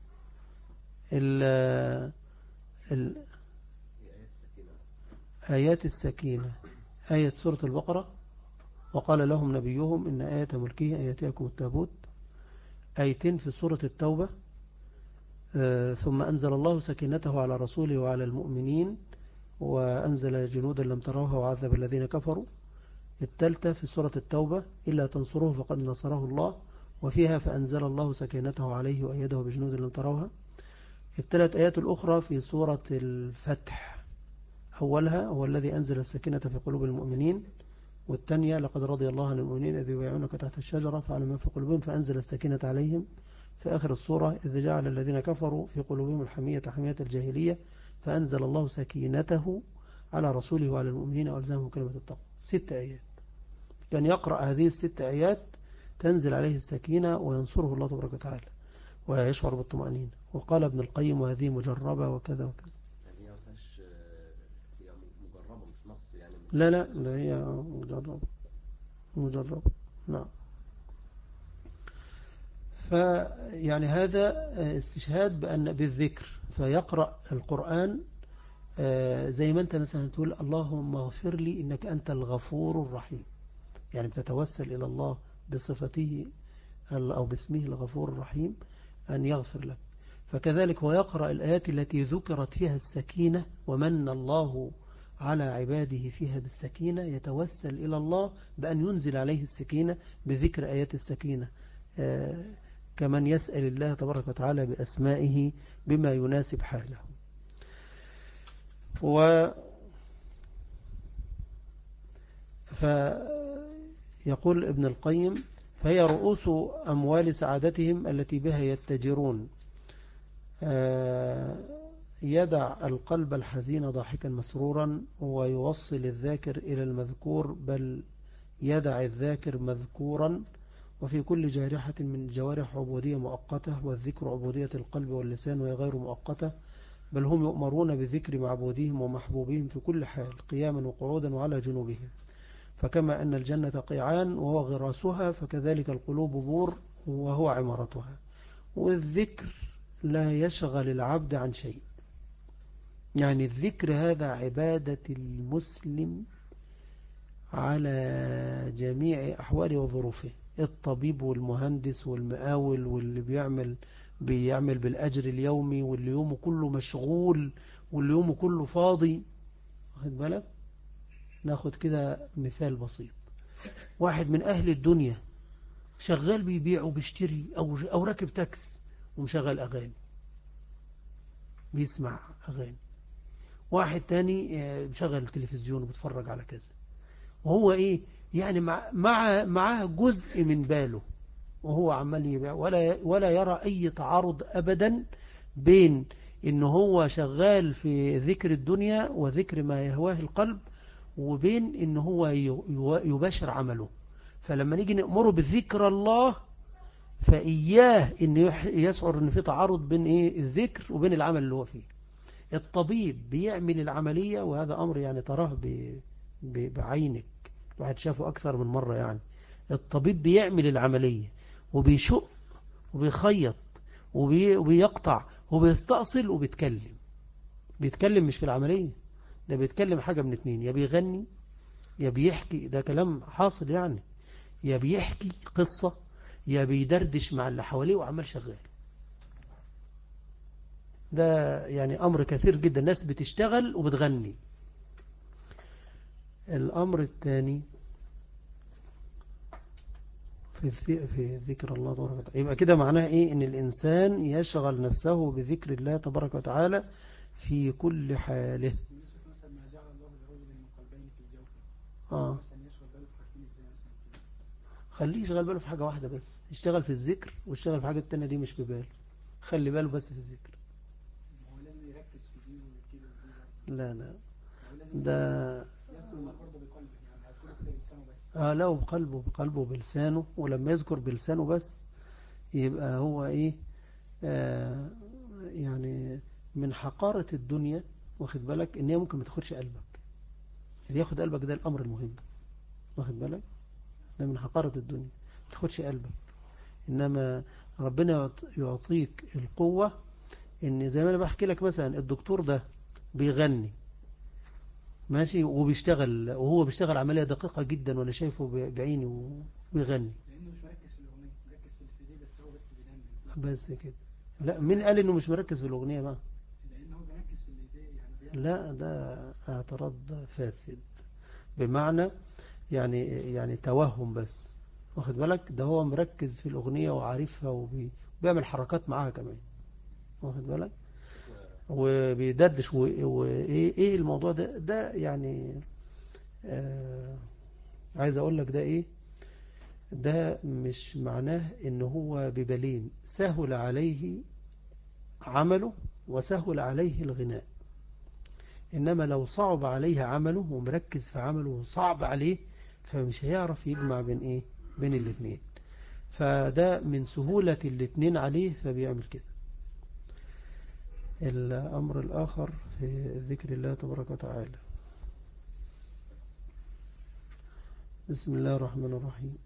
آيات السكينة، آية سورة البقرة وقال لهم نبيهم إن آية ملكه آياتكم التابوت، آيتين في سورة التوبة ثم أنزل الله سكينته على رسوله وعلى المؤمنين وأنزل جنودا لم تروها وعذب الذين كفروا. الثالثة في سورة التوبة إلا تنصروه فقد نصره الله، وفيها فأنزل الله سكينته عليه وأيده بجنود لم تروها. الثلاث آيات الأخرى في سورة الفتح، أولها هو الذي أنزل السكينة في قلوب المؤمنين، والثانية لقد رضي الله عن المؤمنين إذ يبايعونك تحت الشجرة فعلم ما في قلوبهم فأنزل السكينة عليهم. في آخر السورة إذ جعل الذين كفروا في قلوبهم الحمية حمية الجاهلية فأنزل الله سكينته على رسوله وعلى المؤمنين وألزمهم كلمة التقوى. 6 آيات كان يقرأ هذه ال6 آيات تنزل عليه السكينة وينصره الله تبارك وتعالى ويشعر بالطمأنينة. وقال ابن القيم وهذه مجربة وكذا وكذا. يعني هي مجربة مش نص يعني. لا هي مجربة نعم. فيعني هذا استشهاد بأن بالذكر، فيقرأ القرآن زي ما أنت مثلا تقول اللهم اغفر لي إنك أنت الغفور الرحيم، يعني بتتوسل إلى الله بصفته أو باسمه الغفور الرحيم أن يغفر لك. فكذلك هو يقرأ الآيات التي ذكرت فيها السكينة ومن الله على عباده فيها بالسكينة، يتوسل إلى الله بأن ينزل عليه السكينة بذكر آيات السكينة، كمن يسأل الله تبارك وتعالى بأسمائه بما يناسب حاله. فيقول ابن القيم فهي رؤوس أموال سعادتهم التي بها يتجرون. يدع القلب الحزين ضاحكا مسرورا ويوصل الذاكر إلى المذكور، بل يدع الذاكر مذكورا. وفي كل جارحة من الجوارح عبودية مؤقتة، والذكر عبودية القلب واللسان وهي غير مؤقتة، بل هم يؤمرون بذكر معبوديهم ومحبوبهم في كل حال قياما وقعودا وعلى جنوبهم. فكما أن الجنة قيعان وهو غراسها، فكذلك القلوب بور وهو عمارتها. والذكر لا يشغل العبد عن شيء، يعني الذكر هذا عبادة المسلم على جميع أحواله وظروفه، الطبيب والمهندس والمقاول واللي بيعمل بالأجر اليومي واللي يومه كله مشغول واللي يومه كله فاضي. واخد بالك؟ ناخد كده مثال بسيط، واحد من أهل الدنيا شغال بيبيع وبيشتري أو راكب تاكس ومشغل أغاني بيسمع أغاني، واحد تاني مشغل التلفزيون وبيتفرج على كذا، وهو إيه يعني معاه جزء من باله وهو عمال يبيع، ولا يرى أي تعارض أبدا بين إن هو شغال في ذكر الدنيا وذكر ما يهواه القلب وبين إن هو يباشر عمله. فلما نيجي نأمره بذكر الله فإياه إن يشعر إن في تعارض بين إيه الذكر وبين العمل اللي هو فيه. الطبيب بيعمل العملية، وهذا أمر يعني تراه بعينك، الواحد شافه أكثر من مرة يعني. الطبيب بيعمل العملية وبيشق وبيخيط وبيقطع وبيستأصل وبيتكلم. بيتكلم مش في العملية، ده بيتكلم حاجة من اتنين: يا بيغني يا بيحكي، ده كلام حاصل يعني، يا بيحكي قصة يا بيدردش مع اللي حواليه وعمال شغال. ده يعني أمر كثير جدا، الناس بتشتغل وبتغني. الأمر الثاني في ذكر الله تبارك وتعالى، يبقى كده معناه إيه؟ إن الإنسان يشغل نفسه بذكر الله تبارك وتعالى في كل حاله. مثلا ما جعل الله لرجل من قلبين في جوفه، مثلا يشغل باله في حاجتين ازاي مثلا؟ خليه يشغل باله في حاجة واحدة بس، يشتغل في الذكر ويشتغل في حاجة التانية دي مش بباله، خلي باله بس في الذكر. هو لازم يركز في دي وكده لا لا، ده ده يذكر الله برضه بقلبه، يعني هيذكره كده بلسانه بس. لا، بقلبه بلسانه، ولما يذكر بلسانه بس يبقى هو ايه؟ يعني من حقارة الدنيا، واخد بالك ان هي ممكن ما تاخدش قلبك. اللي ياخد قلبك ده الامر المهم، واخد بالك؟ ده من حقارة الدنيا، ما تاخدش قلبك. انما ربنا يعطيك القوة، ان زي ما انا بحكي لك مثلا الدكتور ده بيغني ماشي وبيشتغل، وهو بيشتغل عملية دقيقة جدا وانا شايفه بعيني وبيغني. لانه مش مركز في الاغنيه، مركز في الفيديو بس، هو بس بيغني بس كده. لا، مين قال انه مش مركز في الاغنية بقى؟ لان هو بيركز في الفيديو يعني لا، ده اعتراض فاسد، بمعنى يعني توهم بس، واخد بالك؟ ده هو مركز في الاغنية وعارفها وبيعمل حركات معاها كمان، واخد بالك؟ وبيدردش وايه الموضوع ده يعني عايز اقول لك ده ايه؟ ده مش معناه ان هو ببليم، سهل عليه عمله وسهل عليه الغناء. انما لو صعب عليه عمله ومركز في عمله وصعب عليه، فمش هيعرف يجمع بين ايه؟ بين الاثنين. فده من سهولة الاثنين عليه فبيعمل كده. الامر الاخر في ذكر الله تبارك وتعالى، بسم الله الرحمن الرحيم.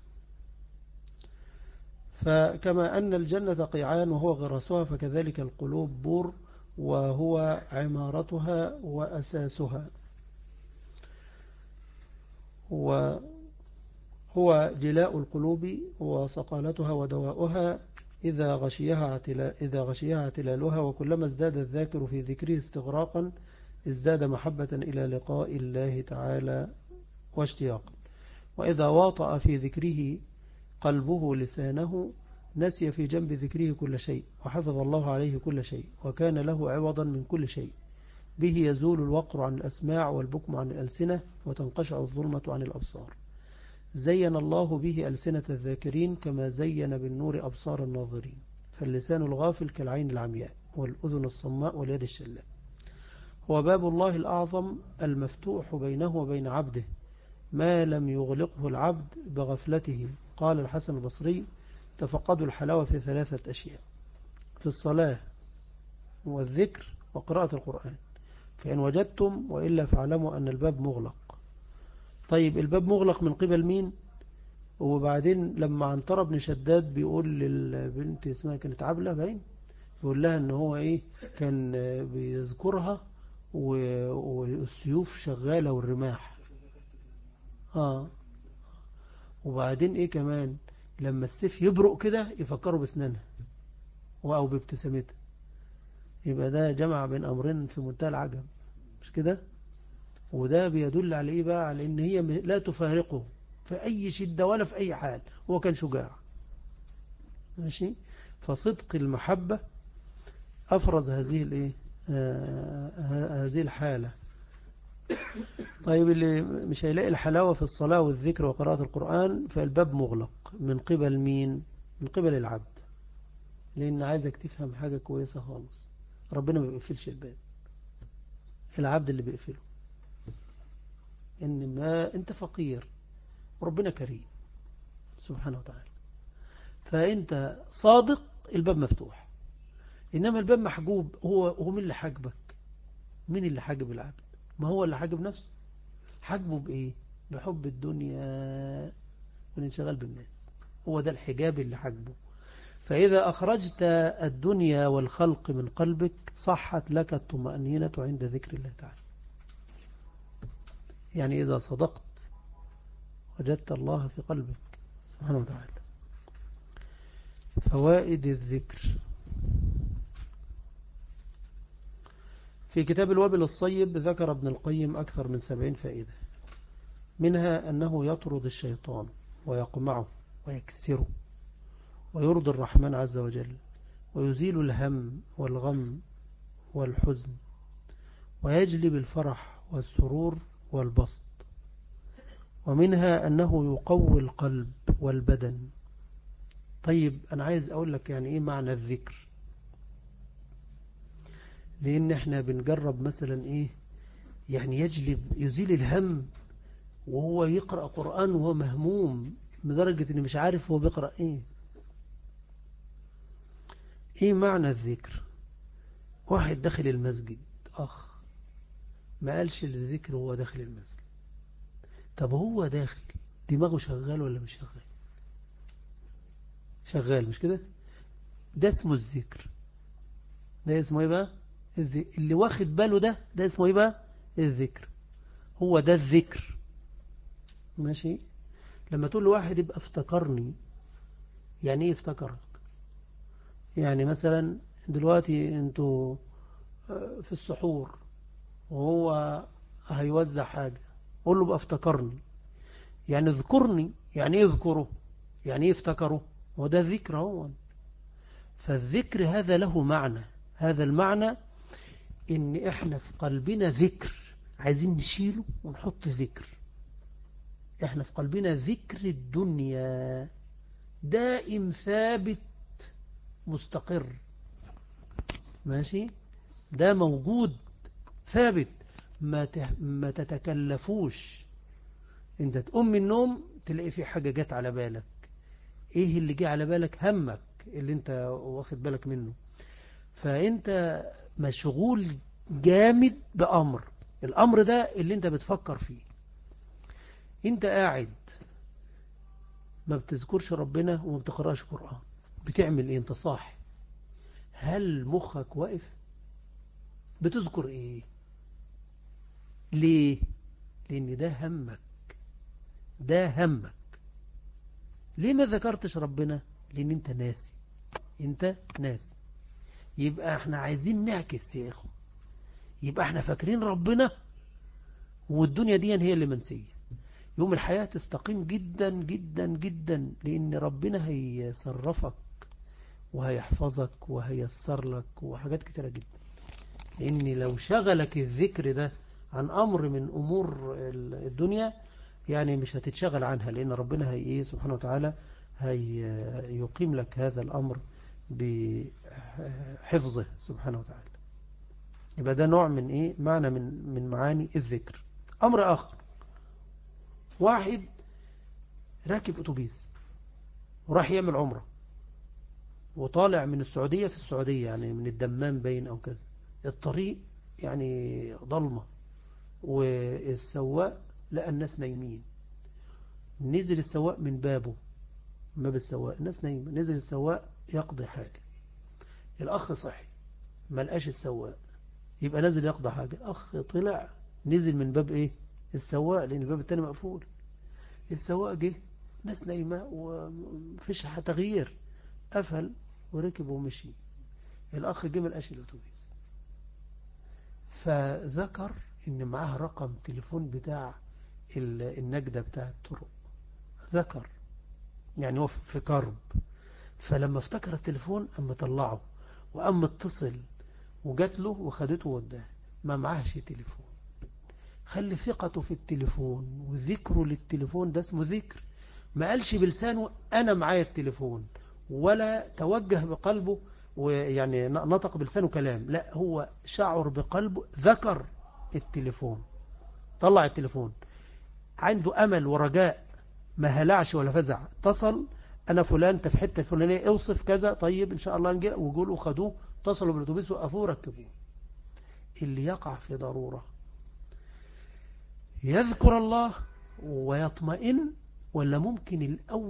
فكما أن الجنة قيعان وهو غرسها، فكذلك القلوب بور وهو عمارتها وأساسها، وهو جلاء القلوب وصقالتها ودواؤها إذا غشيها اعتلالها. وكلما ازداد الذاكر في ذكره استغراقا ازداد محبة إلى لقاء الله تعالى واشتياقا. وإذا واطأ في ذكره قلبه لسانه نسي في جنب ذكره كل شيء، وحفظ الله عليه كل شيء، وكان له عوضا من كل شيء. به يزول الوقر عن الأسماع والبكم عن الألسنة، وتنقشع الظلمة عن الأبصار. زين الله به ألسنة الذاكرين كما زين بالنور أبصار الناظرين. فاللسان الغافل كالعين العمياء، والأذن الصماء واليد الشلاء. هو باب الله الأعظم المفتوح بينه وبين عبده ما لم يغلقه العبد بغفلته. قال الحسن البصري: تفقدوا الحلاوة في 3 أشياء: في الصلاة والذكر وقراءة القرآن، فإن وجدتم، وإلا فاعلموا أن الباب مغلق. طيب الباب مغلق من قبل مين؟ وبعدين لما عنتر بن شداد بيقول للبنت اسمها كانت عبلة باين، بيقول لها ان هو ايه؟ كان بيذكرها والسيوف شغالة والرماح. وبعدين ايه كمان؟ لما السيف يبرق كده يفكروا بسنانها او بابتسامتها. يبقى ده جمع بين امرين في منتهى العجب، مش كده؟ وده بيدل على ايه بقى؟ على ان هي لا تفارقه في اي شدة ولا في اي حال. هو كان شجاع، ماشي. فصدق المحبة افرز هذه الايه؟ هذه الحالة. طيب اللي مش هيلاقي الحلاوة في الصلاة والذكر وقراءة القرآن، فالباب مغلق من قبل مين؟ من قبل العبد. لأن عايزك تفهم حاجة كويسة خالص: ربنا ما بيقفلش الباب، العبد اللي بيقفله. إنما أنت فقير وربنا كريم سبحانه وتعالى. فأنت صادق الباب مفتوح. إنما الباب محجوب، هو مين اللي حاجبك؟ مين اللي حاجب العبد؟ ما هو اللي حاجب نفسه. حاجبه بإيه؟ بحب الدنيا والانشغال بالناس. هو ده الحجاب اللي حاجبه. فإذا أخرجت الدنيا والخلق من قلبك صحت لك الطمأنينة عند ذكر الله تعالى. يعني إذا صدقت وجدت الله في قلبك سبحانه وتعالى. فوائد الذكر. في كتاب الوابل الصيب ذكر ابن القيم أكثر من 70 فائدة، منها أنه يطرد الشيطان ويقمعه ويكسره ويرضي الرحمن عز وجل ويزيل الهم والغم والحزن ويجلب الفرح والسرور والبسط. ومنها أنه يقوي القلب والبدن. طيب أنا عايز أقول لك يعني إيه معنى الذكر، لأن إحنا بنجرب مثلا إيه يعني يزيل الهم، وهو يقرأ قرآن وهو مهموم لدرجة إنه مش عارف هو بيقرأ إيه. إيه معنى الذكر؟ واحد داخل المسجد، ما قالش الذكر وهو داخل المسجد. طب هو داخل دماغه شغال ولا مش شغال؟ شغال، مش كده؟ ده اسمه الذكر. ده اسمه ايه بقى؟ اللي واخد باله ده اسمه ايه بقى؟ الذكر. هو ده الذكر. ماشي. لما تقول لواحد يبقى افتكرني، يعني ايه افتكرك؟ يعني مثلا دلوقتي انتوا في السحور وهو هيوزع حاجة، قول له بقى افتكرني، يعني اذكرني. يعني ايه اذكره؟ يعني ايه افتكره؟ وده ذكر هو. فالذكر هذا له معنى. هذا المعنى ان احنا في قلبنا ذكر عايزين نشيله ونحط ذكر. احنا في قلبنا ذكر الدنيا دائم ثابت مستقر. ماشي. ده موجود ثابت، ما تتكلفوش. انت تقوم من النوم تلاقي في حاجة جت على بالك. ايه اللي جه على بالك؟ همك اللي انت واخد بالك منه. فانت مشغول جامد بأمر، الأمر ده اللي انت بتفكر فيه. انت قاعد ما بتذكرش ربنا وما بتقرأش قرآن، بتعمل ايه؟ انت صاحي، هل مخك واقف؟ بتذكر ايه؟ ليه؟ لان ده همك. ده همك. ليه ما ذكرتش ربنا؟ لان انت ناسي. انت ناسي. يبقى احنا عايزين نعكس يا اخو. يبقى احنا فاكرين ربنا والدنيا دي هي اللي منسية. يوم الحياة تستقيم جدا جدا جدا، لان ربنا هيصرفك وهيحفظك وهيسر لك وحاجات كتيرة جدا. لان لو شغلك الذكر ده عن امر من امور الدنيا، يعني مش هتتشغل عنها، لان ربنا هي سبحانه وتعالى هيقيم لك هذا الامر بحفظه سبحانه وتعالى. يبقى ده نوع من ايه؟ معنى من معاني الذكر. امر اخر، واحد راكب اتوبيس وراح يعمل عمره وطالع من السعودية، في السعودية يعني من الدمام باين او كذا، الطريق يعني ضلمة والسواق لقى الناس نايمين. نزل السواق من باب السواق، الناس نايمة. نزل السواق يقضي حاجة، الأخ صحي ما لقاش السواق، يبقى نزل يقضي حاجة. الأخ طلع نزل من باب ايه؟ السواق، لأن الباب التاني مقفول. السواق جه، ناس نايمة ومفيش تغيير، قفل وركب ومشي. الأخ جه ما لقاش الأتوبيس، فذكر إن معاه رقم تليفون بتاع النجدة بتاع الطرق. ذكر يعني هو في كرب، فلما افتكر التليفون أما طلعه وأما اتصل وجات له وخدته وداه. ما معاهش تليفون. خلي ثقته في التليفون وذكره للتليفون، ده اسمه ذكر. ما قالش بلسانه أنا معايا التليفون، ولا توجه بقلبه ويعني نطق بلسانه كلام، لا، هو شعر بقلبه، ذكر التليفون، طلع التليفون، عنده أمل ورجاء، ما هلعش ولا فزع. اتصل أنا فلان، أنت في حتة فلانية، اوصف كذا، طيب إن شاء الله نجي، وجولوا خدوه، اتصلوا بالأتوبيس وقفوه وركبوه. اللي يقع في ضرورة يذكر الله ويطمئن، ولا ممكن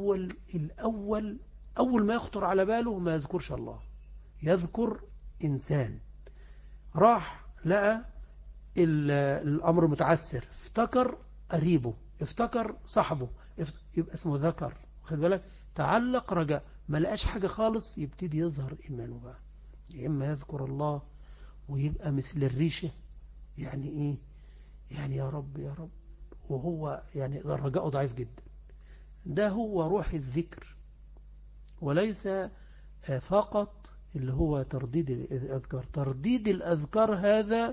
أول ما يخطر على باله ما يذكرش الله؟ يذكر إنسان راح لقى الأمر متعسر، افتكر قريبه، افتكر صاحبه، يبقى اسمه ذكر، خد بالك، تعلق رجاء، ما لقاش حاجة خالص، يبتدي يظهر إيمانه بقى. يا إما يذكر الله ويبقى مثل الريشة، يعني إيه؟ يعني يا رب يا رب، وهو يعني رجاءه ضعيف جدا. ده هو روح الذكر، وليس فقط اللي هو ترديد الأذكار. ترديد الأذكار هذا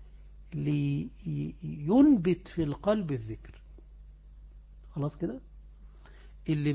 لينبت في القلب الذكر. خلاص كده. اللي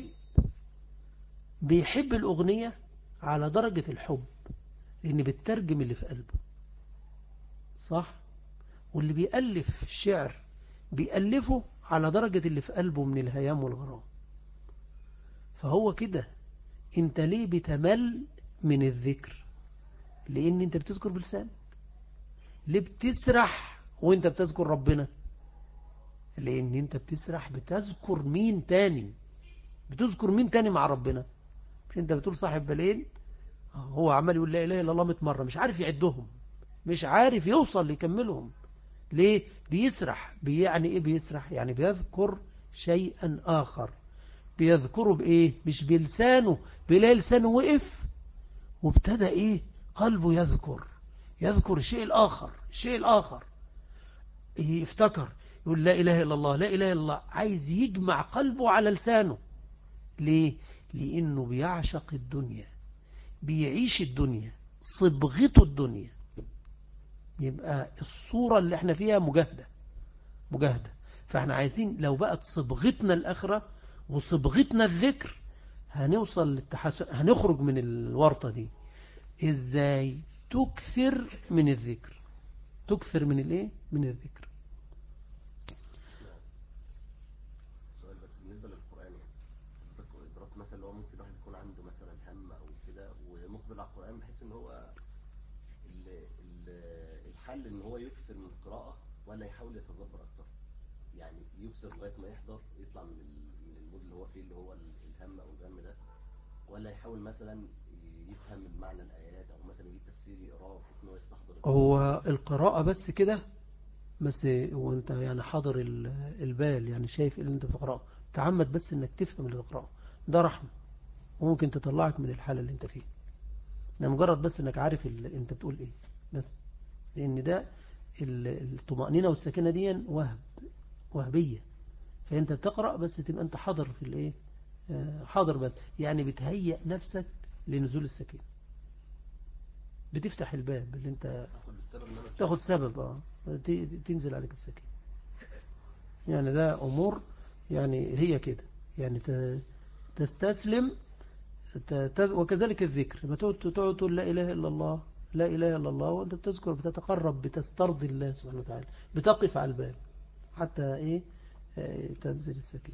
بيحب الأغنية على درجة الحب، لأن بتترجم اللي في قلبه، صح؟ واللي بيألف الشعر بيألفه على درجة اللي في قلبه من الهيام والغرام. فهو كده. انت ليه بتمل من الذكر؟ لأن انت بتذكر بلسانك. ليه بتسرح وانت بتذكر ربنا؟ لأن انت بتسرح، بتذكر مين تاني؟ بتذكر مين تاني مع ربنا؟ مش انت بتقول صاحب بالين هو عمال يقول لا إله إلا الله 100 مرة، مش عارف يعدهم، مش عارف يوصل ليكملهم. ليه؟ بيسرح. يعني ايه بيسرح؟ يعني بيذكر شيئا آخر. بيذكره بإيه؟ مش بلسانه، بلا لسانه وقف وابتدى إيه؟ قلبه يذكر الشيء الآخر، الشيء الآخر. يفتكر يقول لا إله إلا الله، لا إله إلا الله، عايز يجمع قلبه على لسانه. ليه؟ لأنه بيعشق الدنيا، بيعيش الدنيا، صبغته الدنيا. يبقى الصورة اللي احنا فيها مجاهدة. فاحنا عايزين لو بقت صبغتنا الآخرة وصبغتنا الذكر، هنوصل للتحسن، هنخرج من الورطة دي. ازاي؟ تكثر من الذكر. تكثر من الايه؟ من الذكر. سؤال بس بالنسبة للقرآن، يعني إدراك مثلا اللي هو ممكن الواحد يكون عنده مثلا هم أو كده ومقبل على القرآن، بحيث إن هو الحل إن هو يكثر من القراءة ولا يحاول يتدبر أكتر؟ يعني يكثر لغاية ما يحضر، يطلع من المود اللي هو فيه اللي هو الهم أو الغم ده، ولا يحاول مثلا يفهم معنى الآيات أو مثلا يجيب تفسير يقراه بحيث إن هو يستحضر؟ هو القراءة بس كده بس، وانت يعني حاضر البال، يعني شايف اللي انت بتقرأه، تعمد بس انك تفهم اللي بتقرأه، ده رحمة، وممكن تطلعك من الحالة اللي انت فيها. ده مجرد بس انك عارف انت بتقول ايه بس. لان ده الطمأنينة والسكينة دي وهبية. فانت بتقرأ بس تبقى انت حاضر في الايه، حاضر بس، يعني بتهيئ نفسك لنزول السكينة، بتفتح الباب اللي انت تاخد سبب تنزل عليك السكينة. يعني ده امور، يعني هي كده، يعني تستسلم. وكذلك الذكر، لما تقعد تقول لا إله إلا الله، لا إله إلا الله، وأنت بتذكر بتتقرب، بتسترضي الله سبحانه وتعالى، بتقف على الباب حتى إيه تنزل السكينة.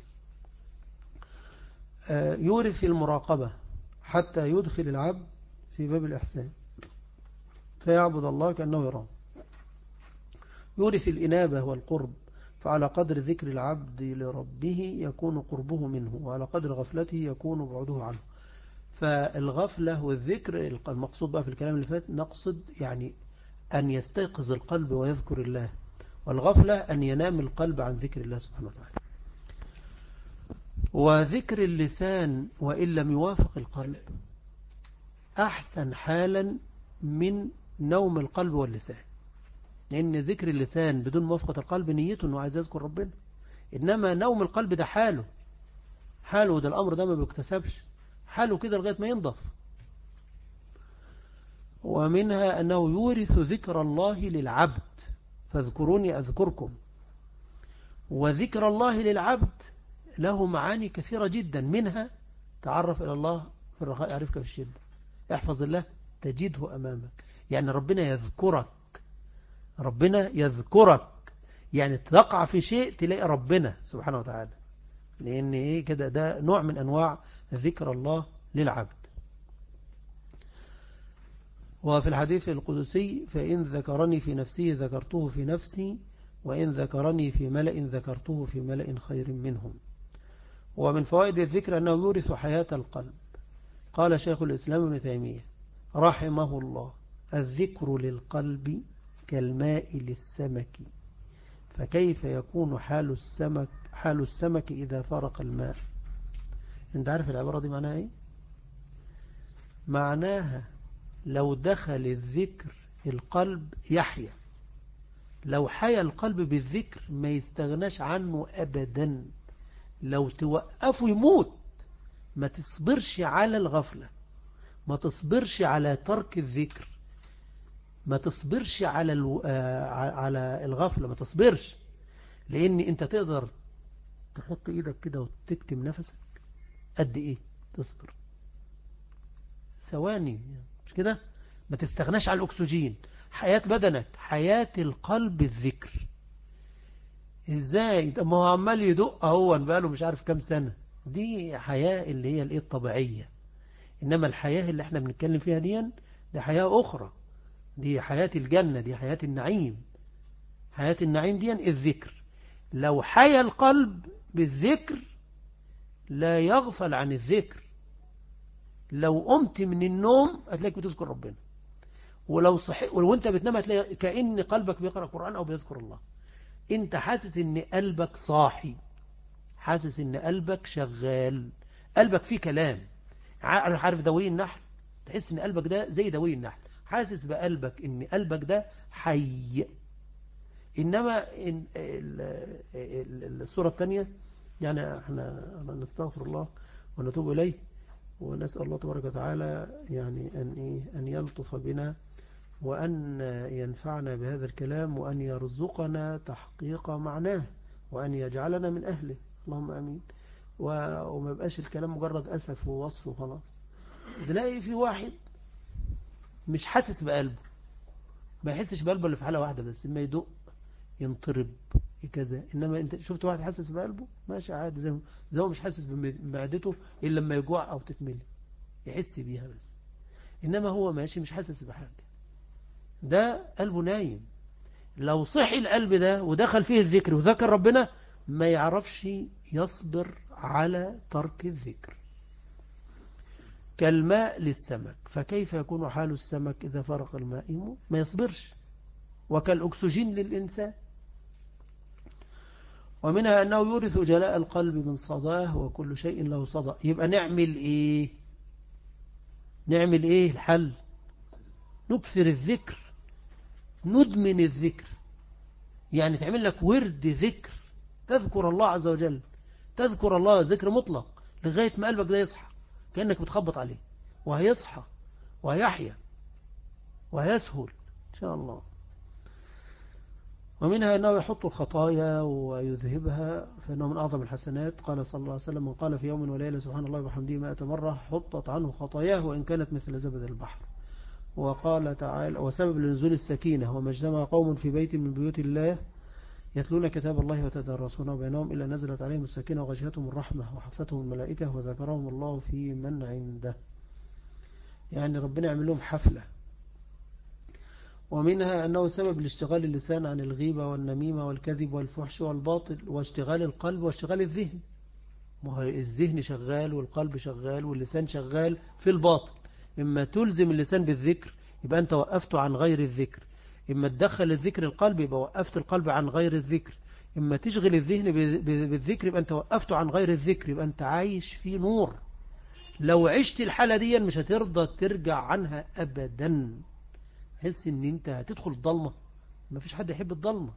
يورث المراقبة حتى يدخل العبد في باب الإحسان فيعبد الله كأنه يراه. يورث الإنابة والقرب، فعلى قدر ذكر العبد لربه يكون قربه منه، وعلى قدر غفلته يكون بعده عنه. فالغفلة والذكر المقصود بقى في الكلام اللي فات، نقصد يعني أن يستيقظ القلب ويذكر الله، والغفلة أن ينام القلب عن ذكر الله سبحانه وتعالى. وذكر اللسان وإن لم يوافق القلب أحسن حالا من نوم القلب واللسان، لأن ذكر اللسان بدون موافقة القلب نيته أنه عايز يذكر ربنا، إنما نوم القلب ده حاله ده الأمر ده ما بيكتسبش، حاله كده لغاية ما ينضف. ومنها أنه يورث ذكر الله للعبد، فاذكروني أذكركم. وذكر الله للعبد له معاني كثيرة جدا، منها تعرف إلى الله في الرخاء يعرفك في الشدة، احفظ الله تجده أمامك. يعني ربنا يذكرك، يعني تقع في شيء تلاقي ربنا سبحانه وتعالى. لأن إيه كده ده نوع من أنواع ذكر الله للعبد. وفي الحديث القدسي فإن ذكرني في نفسه ذكرته في نفسي وإن ذكرني في ملأ ذكرته في ملأ خير منهم. ومن فوائد الذكر أنه يورث حياة القلب. قال شيخ الإسلام ابن تيمية رحمه الله الذكر للقلب كالماء للسمك فكيف يكون حال السمك إذا فرق الماء. انت عارف العبارة دي معناها ايه؟ معناها لو دخل الذكر القلب يحيا، لو حيا القلب بالذكر ما يستغناش عنه أبدا، لو توقفه يموت. ما تصبرش على الغفلة، ما تصبرش على ترك الذكر، ما تصبرش على الغفلة، ما تصبرش. لأن أنت تقدر تحط إيدك كده وتكتم نفسك قد إيه تصبر؟ ثواني، مش كده؟ ما تستغناش على الأكسجين. حياة بدنك، حياة القلب الذكر. إزاي؟ ما هو عمال يدق أهو بقاله مش عارف كام سنة. دي حياة اللي هي الإيه الطبيعية. إنما الحياة اللي احنا بنتكلم فيها دي حياة أخرى، دي حياة الجنة، دي حياة النعيم. حياة النعيم دي الذكر. لو حيا القلب بالذكر لا يغفل عن الذكر. لو قمت من النوم هتلاقيك بتذكر ربنا، ولو صحيح وانت بتنام هتلاقي كأن قلبك بيقرأ قرآن أو بيذكر الله. انت حاسس ان قلبك صاحي، حاسس ان قلبك شغال، قلبك فيه كلام. عارف دوي النحل؟ تحس ان قلبك ده زي دوي النحل، حاسس بقلبك ان قلبك ده حي. إنما الصورة الثانية يعني احنا نستغفر الله ونتوب إليه ونسأل الله تبارك وتعالى يعني أن يلطف بنا وأن ينفعنا بهذا الكلام وأن يرزقنا تحقيق معناه وأن يجعلنا من أهله، اللهم أمين. وما يبقاش الكلام مجرد أسف ووصف وخلاص. تلاقي في واحد مش حاسس بقلبه، ما يحسش بقلبه اللي في حالة واحدة بس، ما يدق ينطرب كذا. إنما أنت شفت واحد حاسس بقلبه ماشي عادي زي هو مش حاسس بمعدته إلا لما يجوع أو تتملي يحس بيها بس. إنما هو ماشي مش حاسس بحاجة، ده قلبه نايم. لو صحي القلب ده ودخل فيه الذكر وذكر ربنا ما يعرفش يصبر على ترك الذكر. كالماء للسمك فكيف يكون حال السمك إذا فرق الماء يموت، ما يصبرش. وكالأكسجين للإنسان. ومنها أنه يورث جلاء القلب من صداه وكل شيء له صدى. يبقى نعمل إيه؟ نعمل إيه الحل؟ نكثر الذكر، ندمن الذكر. يعني تعمل لك ورد ذكر، تذكر الله عز وجل، تذكر الله ذكر مطلق لغاية ما قلبك ده يصحى، كأنك بتخبط عليه وهيصحى وهيحيا وهيسهل إن شاء الله. ومنها أنه يحط الخطايا ويذهبها فإنه من أعظم الحسنات. قال صلى الله عليه وسلم من قال في يوم وليلة سبحان الله وبحمده 100 مرة حطت عنه خطاياه وإن كانت مثل زبد البحر. وقال تعالى وسبب لنزول السكينة وما اجتمع قوم في بيت من بيوت الله يتلون كتاب الله وتدارسونه بينهم إلا نزلت عليهم السكينة وغشيتهم الرحمة وحفتهم الملائكة وذكرهم الله في من عنده. يعني ربنا يعمل لهم حفلة. ومنها أنه سبب لاشتغال اللسان عن الغيبة والنميمة والكذب والفحش والباطل واشتغال القلب واشتغال الذهن. الذهن شغال والقلب شغال واللسان شغال في الباطل. إما تلزم اللسان بالذكر يبقى أنت وقفته عن غير الذكر، إما تدخل الذكر القلب يبقى وقفت القلب عن غير الذكر، إما تشغل الذهن بالذكر يبقى أنت وقفته عن غير الذكر. يبقى أنت عايش في نور. لو عشت الحالة دي مش هترضى ترجع عنها أبدا. حس ان انت هتدخل الضلمة، ما فيش حد يحب الضلمة.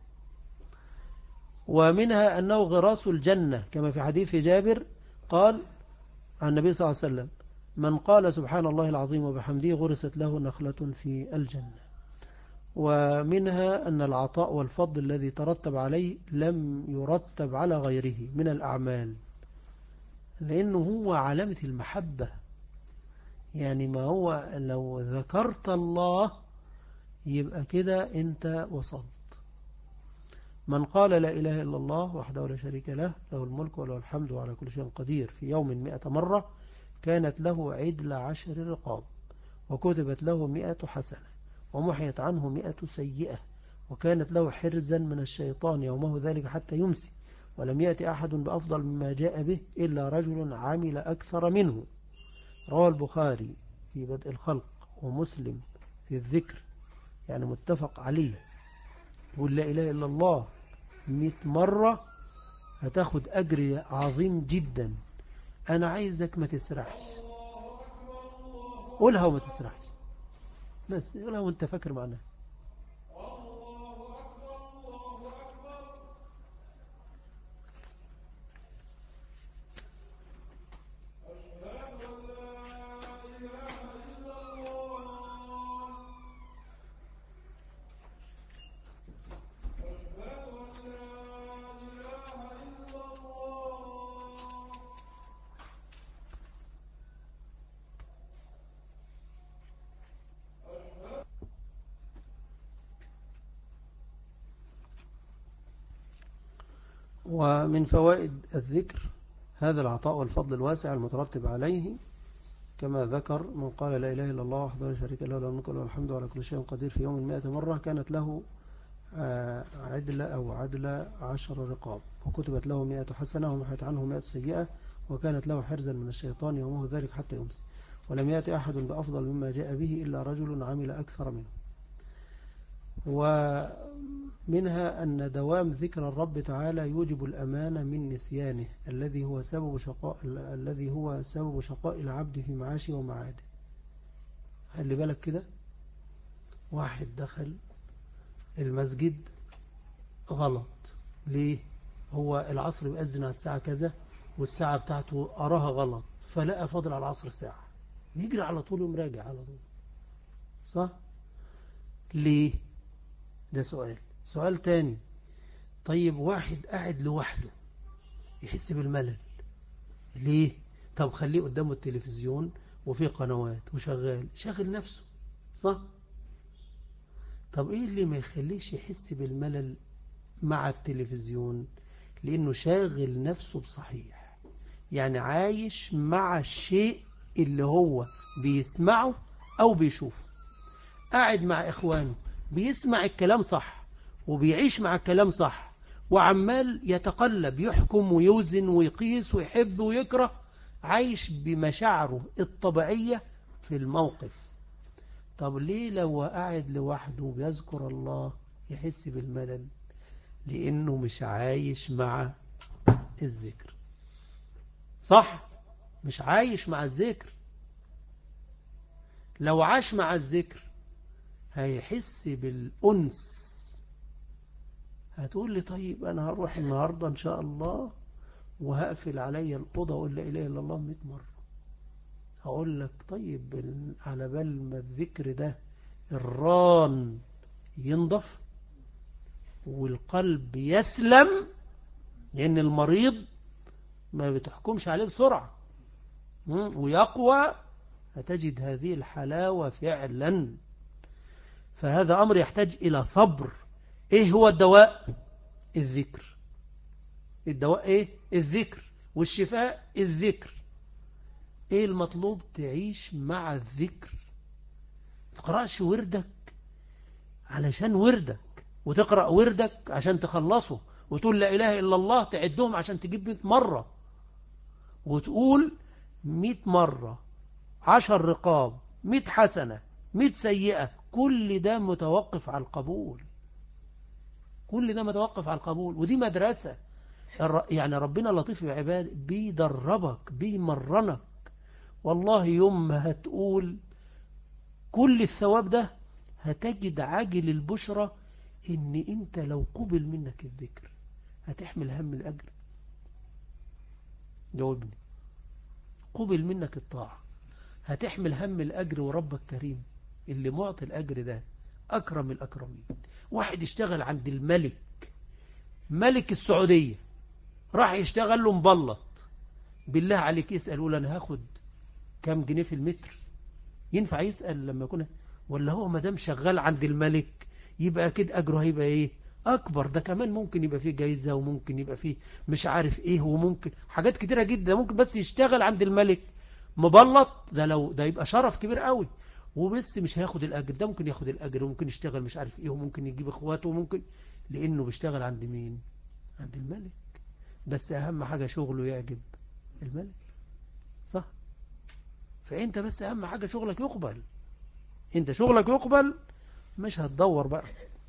ومنها أنه غراس الجنة كما في حديث جابر قال عن النبي صلى الله عليه وسلم من قال سبحان الله العظيم وبحمده غرست له نخلة في الجنة. ومنها أن العطاء والفضل الذي ترتب عليه لم يرتب على غيره من الأعمال، لأنه هو علامة المحبة. يعني ما هو لو ذكرت الله يبقى كده أنت وصلت. من قال لا إله إلا الله وحده لا شريك له له الملك وله الحمد وعلى كل شيء قدير في يوم 100 مرة كانت له عدل 10 رقاب وكتبت له 100 حسنة ومحيت عنه 100 سيئة وكانت له حرزا من الشيطان يومه ذلك حتى يمسي ولم يأتي أحد بأفضل مما جاء به إلا رجل عمل أكثر منه. رواه البخاري في بدء الخلق ومسلم في الذكر، يعني متفق عليه. يقول لا إله إلا الله 100 مرة هتاخد أجر عظيم جدا. أنا عايزك ما تسرحش، قولها وما تسرحش، بس قولها وانت فاكر معناها. ومن فوائد الذكر هذا العطاء والفضل الواسع المترتب عليه كما ذكر: من قال لا إله إلا الله وحده لا شريك له له الملك وله الحمد على كل شيء قدير في يوم 100 مرة كانت له عدل 10 رقاب وكتبت له 100 حسنة ومحيت عنه 100 سيئة وكانت له حرزا من الشيطان يومه ذلك حتى يمسي ولم يأتي أحد بأفضل مما جاء به إلا رجل عمل أكثر منه. ومنها أن دوام ذكر الرب تعالى يوجب الأمان من نسيانه الذي هو سبب شقاء العبد في معاشه ومعاده. خلي بالك كده، واحد دخل المسجد غلط، ليه؟ هو العصر بيأذن على الساعة كذا والساعة بتاعته أراها غلط، فلقى فاضل على العصر ساعة، يجري على طول ومراجع على طول، صح؟ ليه؟ ده سؤال تاني. طيب واحد قاعد لوحده يحس بالملل، ليه؟ طب خليه قدامه التلفزيون وفي قنوات وشغال شاغل نفسه، صح؟ طب ايه اللي ما يخليش يحس بالملل مع التلفزيون؟ لانه شاغل نفسه بصحيح، يعني عايش مع الشيء اللي هو بيسمعه او بيشوفه، قاعد مع اخوانه بيسمع الكلام صح وبيعيش مع الكلام صح وعمال يتقلب يحكم ويوزن ويقيس ويحب ويكره، عايش بمشاعره الطبيعية في الموقف. طب ليه لو قاعد لوحده بيذكر الله يحس بالملل؟ لأنه مش عايش مع الذكر، صح؟ مش عايش مع الذكر. لو عاش مع الذكر هيحس بالأنس. هتقول لي طيب أنا هروح النهاردة إن شاء الله وهقفل علي الأوضة وأقول لا إله إلا الله 100 مرة. هقول لك طيب على بال ما الذكر ده الران ينضف والقلب يسلم، لأن المريض ما بتحكمش عليه بسرعة ويقوى، هتجد هذه الحلاوة فعلا. فهذا أمر يحتاج إلى صبر. إيه هو الدواء؟ الذكر. الدواء إيه؟ الذكر. والشفاء الذكر. إيه المطلوب؟ تعيش مع الذكر. تقرأش وردك علشان وردك، وتقرأ وردك عشان تخلصه، وتقول لا إله إلا الله تعدهم عشان تجيب 100 مرة، وتقول 100 مرة 10 رقاب 100 حسنة 100 سيئة. كل ده متوقف على القبول، كل ده متوقف على القبول. ودي مدرسة، يعني ربنا لطيف بعباده، بيدربك بيمرنك. والله يوم ما هتقول كل الثواب ده هتجد عاجل البشرى ان انت لو قبل منك الذكر هتحمل هم الأجر. جاوبني. قبل منك الطاعة هتحمل هم الأجر، وربك كريم اللي معطي الأجر ده أكرم الأكرمين. واحد اشتغل عند الملك، ملك السعودية، راح يشتغل له مبلط، بالله عليك يسأل يقول أنا هاخد كام جنيه في المتر؟ ينفع يسأل لما يكون؟ ولا هو مدام شغال عند الملك يبقى أكيد أجره هيبقى إيه؟ أكبر، ده كمان ممكن يبقى فيه جايزة، وممكن يبقى فيه مش عارف إيه، وممكن حاجات كتيرة جدا، ممكن بس يشتغل عند الملك مبلط، ده لو ده يبقى شرف كبير قوي. وبس مش هياخد الأجر، ده ممكن ياخد الأجر، وممكن يشتغل مش عارف إيه، وممكن يجيب إخواته، وممكن، لأنه بيشتغل عند مين؟ عند الملك. بس أهم حاجة شغله يعجب الملك، صح؟ فأنت بس أهم حاجة شغلك يقبل، أنت شغلك يقبل، مش هتدور بقى.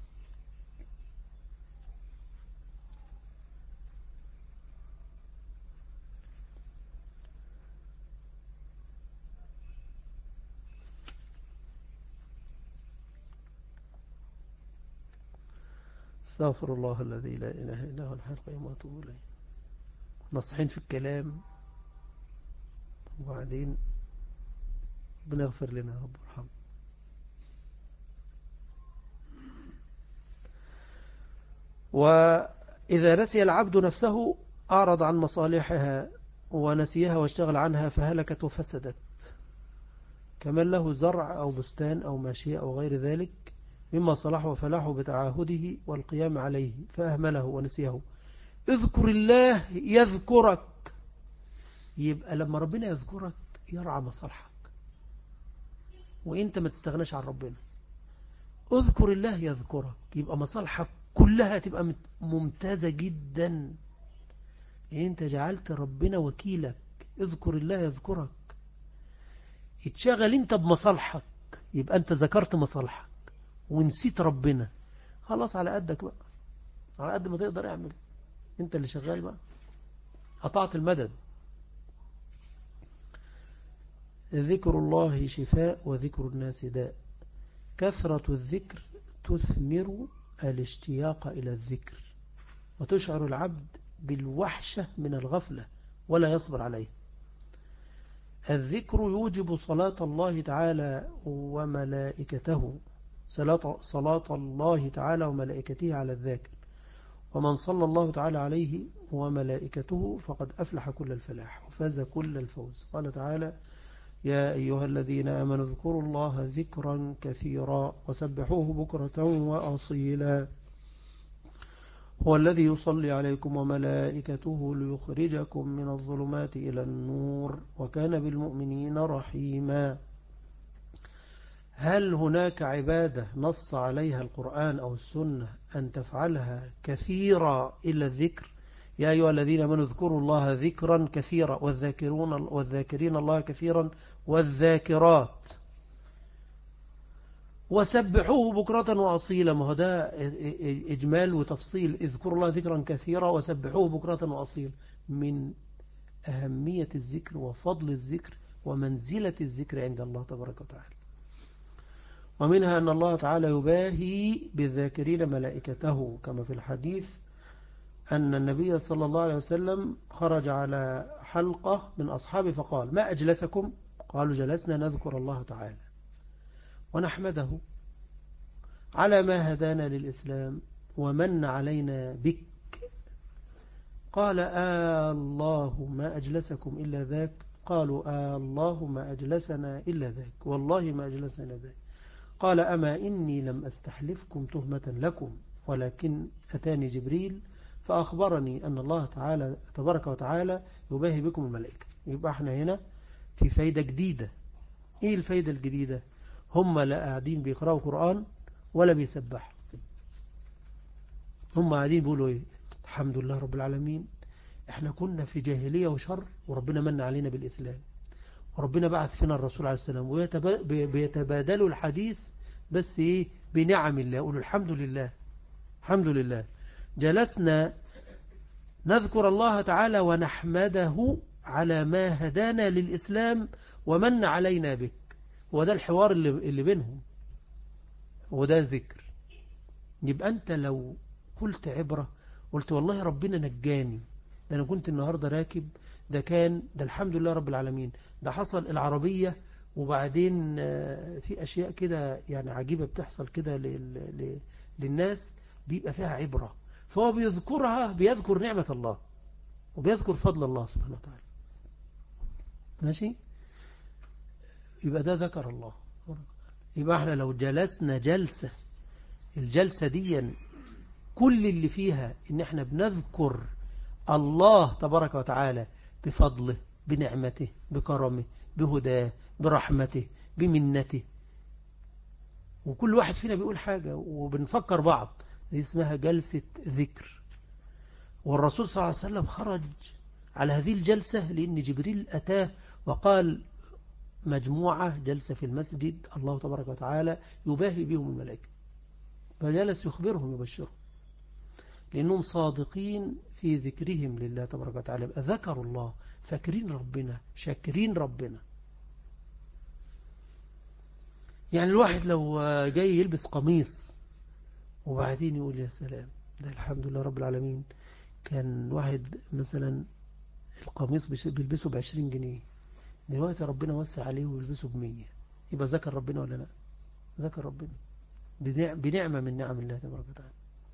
استغفر الله الذي لا إله إلا هو الحي القيوم وأتوب إليه. نصحين في الكلام، وبعدين بنغفر لنا يا رب ارحمه. وإذا نسي العبد نفسه أعرض عن مصالحها ونسيها واشتغل عنها فهلكت وفسدت. كمن له زرع أو بستان أو ماشية أو غير ذلك مما صلح وفلاح بتعاهده والقيام عليه فأهمله ونسيه. اذكر الله يذكرك. يبقى لما ربنا يذكرك يرعى مصالحك، وإنت ما تستغناش عن ربنا. اذكر الله يذكرك، يبقى مصالحك كلها تبقى ممتازة جدا. انت جعلت ربنا وكيلك. اذكر الله يذكرك. اتشغل انت بمصالحك، يبقى انت ذكرت مصالحك ونسيت ربنا، خلاص على قدك بقى، على قد ما تقدر اعمل، انت اللي شغال بقى، قطعت المدد. ذكر الله شفاء وذكر الناس داء. كثرة الذكر تثمر الاشتياق إلى الذكر، وتشعر العبد بالوحشة من الغفلة ولا يصبر عليه. الذكر يوجب صلاة الله تعالى وملائكته، صلاة الله تعالى وملائكته على الذاكر. ومن صلى الله تعالى عليه وملائكته فقد أفلح كل الفلاح وفاز كل الفوز. قال تعالى: يا أيها الذين آمنوا اذكروا الله ذكرا كثيرا وسبحوه بكرة وأصيلا. هو الذي يصلي عليكم وملائكته ليخرجكم من الظلمات إلى النور وكان بالمؤمنين رحيما. هل هناك عبادة نص عليها القرآن أو السنة أن تفعلها كثيرا إلا الذكر؟ يا أيها الذين آمنوا اذكروا الله ذكرا كثيرا والذاكرين الله كثيرا والذاكرات وسبحوه بكرة وأصيلا. ما هو ده إجمال وتفصيل. اذكروا الله ذكرا كثيرا وسبحوه بكرة وأصيلا. من أهمية الذكر وفضل الذكر ومنزلة الذكر عند الله تبارك وتعالى. ومنها أن الله تعالى يباهي بالذاكرين ملائكته، كما في الحديث أن النبي صلى الله عليه وسلم خرج على حلقة من أصحابه فقال: ما أجلسكم؟ قالوا: جلسنا نذكر الله تعالى ونحمده على ما هدانا للإسلام ومن علينا بك. قال: الله ما أجلسكم إلا ذاك؟ قالوا: الله ما أجلسنا إلا ذاك، والله ما أجلسنا ذاك. قال: أما إني لم أستحلفكم تهمة لكم، ولكن أتاني جبريل فأخبرني أن الله تعالى تبارك وتعالى يباهي بكم الملائكة. يبقى احنا هنا في فايدة جديدة. ايه الفايدة الجديدة؟ هم لا قاعدين بيقرأوا قرآن ولا بيسبحوا، هم قاعدين بيقولوا ايه؟ الحمد لله رب العالمين، احنا كنا في جاهلية وشر وربنا من علينا بالإسلام، وربنا بعث فينا الرسول عليه السلام. وبيتبادلوا الحديث بس ايه؟ بنعم الله. يقولوا الحمد لله، الحمد لله جلسنا نذكر الله تعالى ونحمده على ما هدانا للإسلام ومن علينا به. وده الحوار اللي بينهم، وده ذكر. يبقى أنت لو قلت عبرة، قلت والله ربنا نجاني، ده أنا كنت النهاردة راكب، ده الحمد لله رب العالمين، ده حصل العربية، وبعدين في أشياء كده يعني عجيبة بتحصل كده للناس، بيبقى فيها عبرة. فهو بيذكرها، بيذكر نعمة الله وبيذكر فضل الله سبحانه وتعالى. ماشي؟ يبقى ده ذكر الله. يبقى احنا لو جلسنا جلسة، الجلسة دي كل اللي فيها إن احنا بنذكر الله تبارك وتعالى بفضله، بنعمته، بكرمه، بهداه، برحمته، بمنته. وكل واحد فينا بيقول حاجة وبنفكر بعض. دي اسمها جلسة ذكر. والرسول صلى الله عليه وسلم خرج على هذه الجلسة لأن جبريل أتاه وقال مجموعة جلسة في المسجد الله تبارك وتعالى يباهي بهم الملائكة، فجلس يخبرهم يبشرهم لأنهم صادقين في ذكرهم لله تبارك وتعالى. ذكروا الله، فاكرين ربنا، شاكرين ربنا. يعني الواحد لو جاي يلبس قميص وبعدين يقول يا سلام، ده الحمد لله رب العالمين، كان واحد مثلا القميص بيلبسه ب20 جنيه، دلوقتي ربنا وسع عليه ويلبسه ب100، يبقى ذكر ربنا ولا لا؟ ذكر ربنا بنعمة من نعم الله تبارك وتعالى.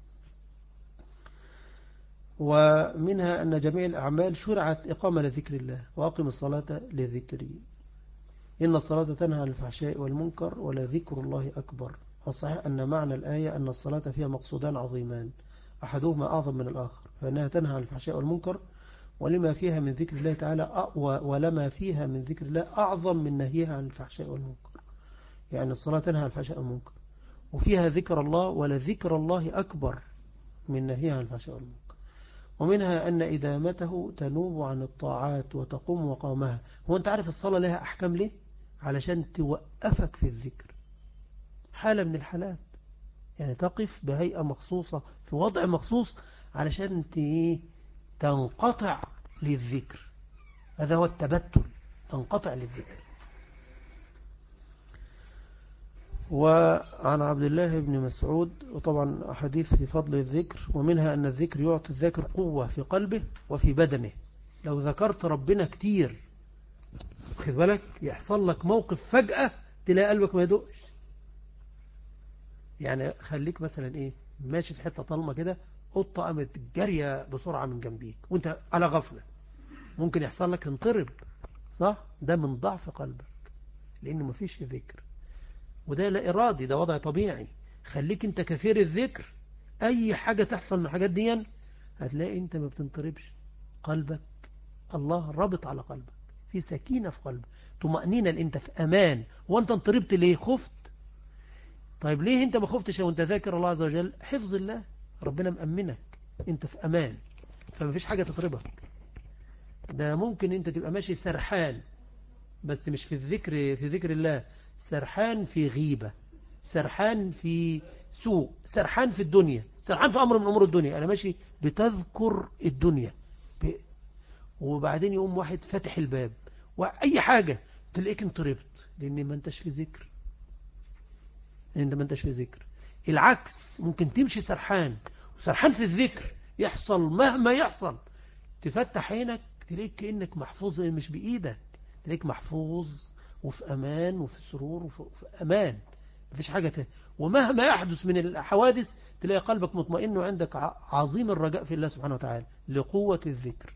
ومنها أن جميع الأعمال شرعت إقامة لذكر الله، وأقم الصلاة لذكري، إن الصلاة تنهى عن الفحشاء والمنكر ولذكر الله أكبر. والصحيح أن معنى الآية أن الصلاة فيها مقصودان عظيمان، أحدهما أعظم من الآخر، فإنها تنهى عن الفحشاء والمنكر، ولما فيها من ذكر الله تعالى ولما فيها من ذكر الله أعظم من نهيها عن الفحشاء والمنكر. يعني الصلاة تنهى عن الفحشاء والمنكر وفيها ذكر الله، ولذكر الله أكبر من نهيها عن الفحشاء والمنكر. ومنها أن إدامته تنوب عن الطاعات وتقوم مقامها. هو أنت عارف الصلاة لها أحكام ليه؟ علشان توقفك في الذكر، حالة من الحالات، يعني تقف بهيئة مخصوصة في وضع مخصوص علشان تنقطع للذكر. هذا هو التبتل، تنقطع للذكر. وعن عبد الله بن مسعود، وطبعا حديث في فضل الذكر، ومنها أن الذكر يعطي الذاكر قوة في قلبه وفي بدنه. لو ذكرت ربنا كتير خد بالك يحصل لك موقف فجأة تلاقي قلبك ما يدقش. يعني خليك مثلا ماشي في حتة طالمة كده، قطة قامت جارية بسرعة من جنبيك وانت على غفلة، ممكن يحصل لك انطرب، صح؟ ده من ضعف قلبك لأنه مفيش ذكر، وده لا إرادي، ده وضع طبيعي. خليك انت كثير الذكر، أي حاجة تحصل من الحاجات دي هتلاقي انت ما بتنطربش، قلبك الله رابط على قلبك، في سكينة في قلبك، طمأنينة، انت في أمان. وانت انطربت ليه؟ خفت. طيب ليه انت ما خفتش وانت ذاكر الله عز وجل؟ حفظ الله، ربنا مأمنك، انت في أمان، فما فيش حاجة تطربك. ده ممكن انت تبقى ماشي سرحان، بس مش في الذكر، في ذكر الله، سرحان في غيبة، سرحان في سوء، سرحان في الدنيا، سرحان في أمر من أمور الدنيا، أنا ماشي بتذكر الدنيا وبعدين يقوم واحد فاتح الباب وأي حاجة تلاقيك انطربت لأن ما انتش في ذكر، انت ما انتش في ذكر. العكس ممكن تمشي سرحان وسرحان في الذكر، يحصل مهما يحصل تفتح عينك تلاقيك كأنك محفوظ، مش بإيدك، تلاقيك محفوظ وفي أمان وفي سرور وفي أمان، مفيش حاجة ومهما يحدث من الحوادث تلاقي قلبك مطمئن وعندك عظيم الرجاء في الله سبحانه وتعالى لقوة الذكر.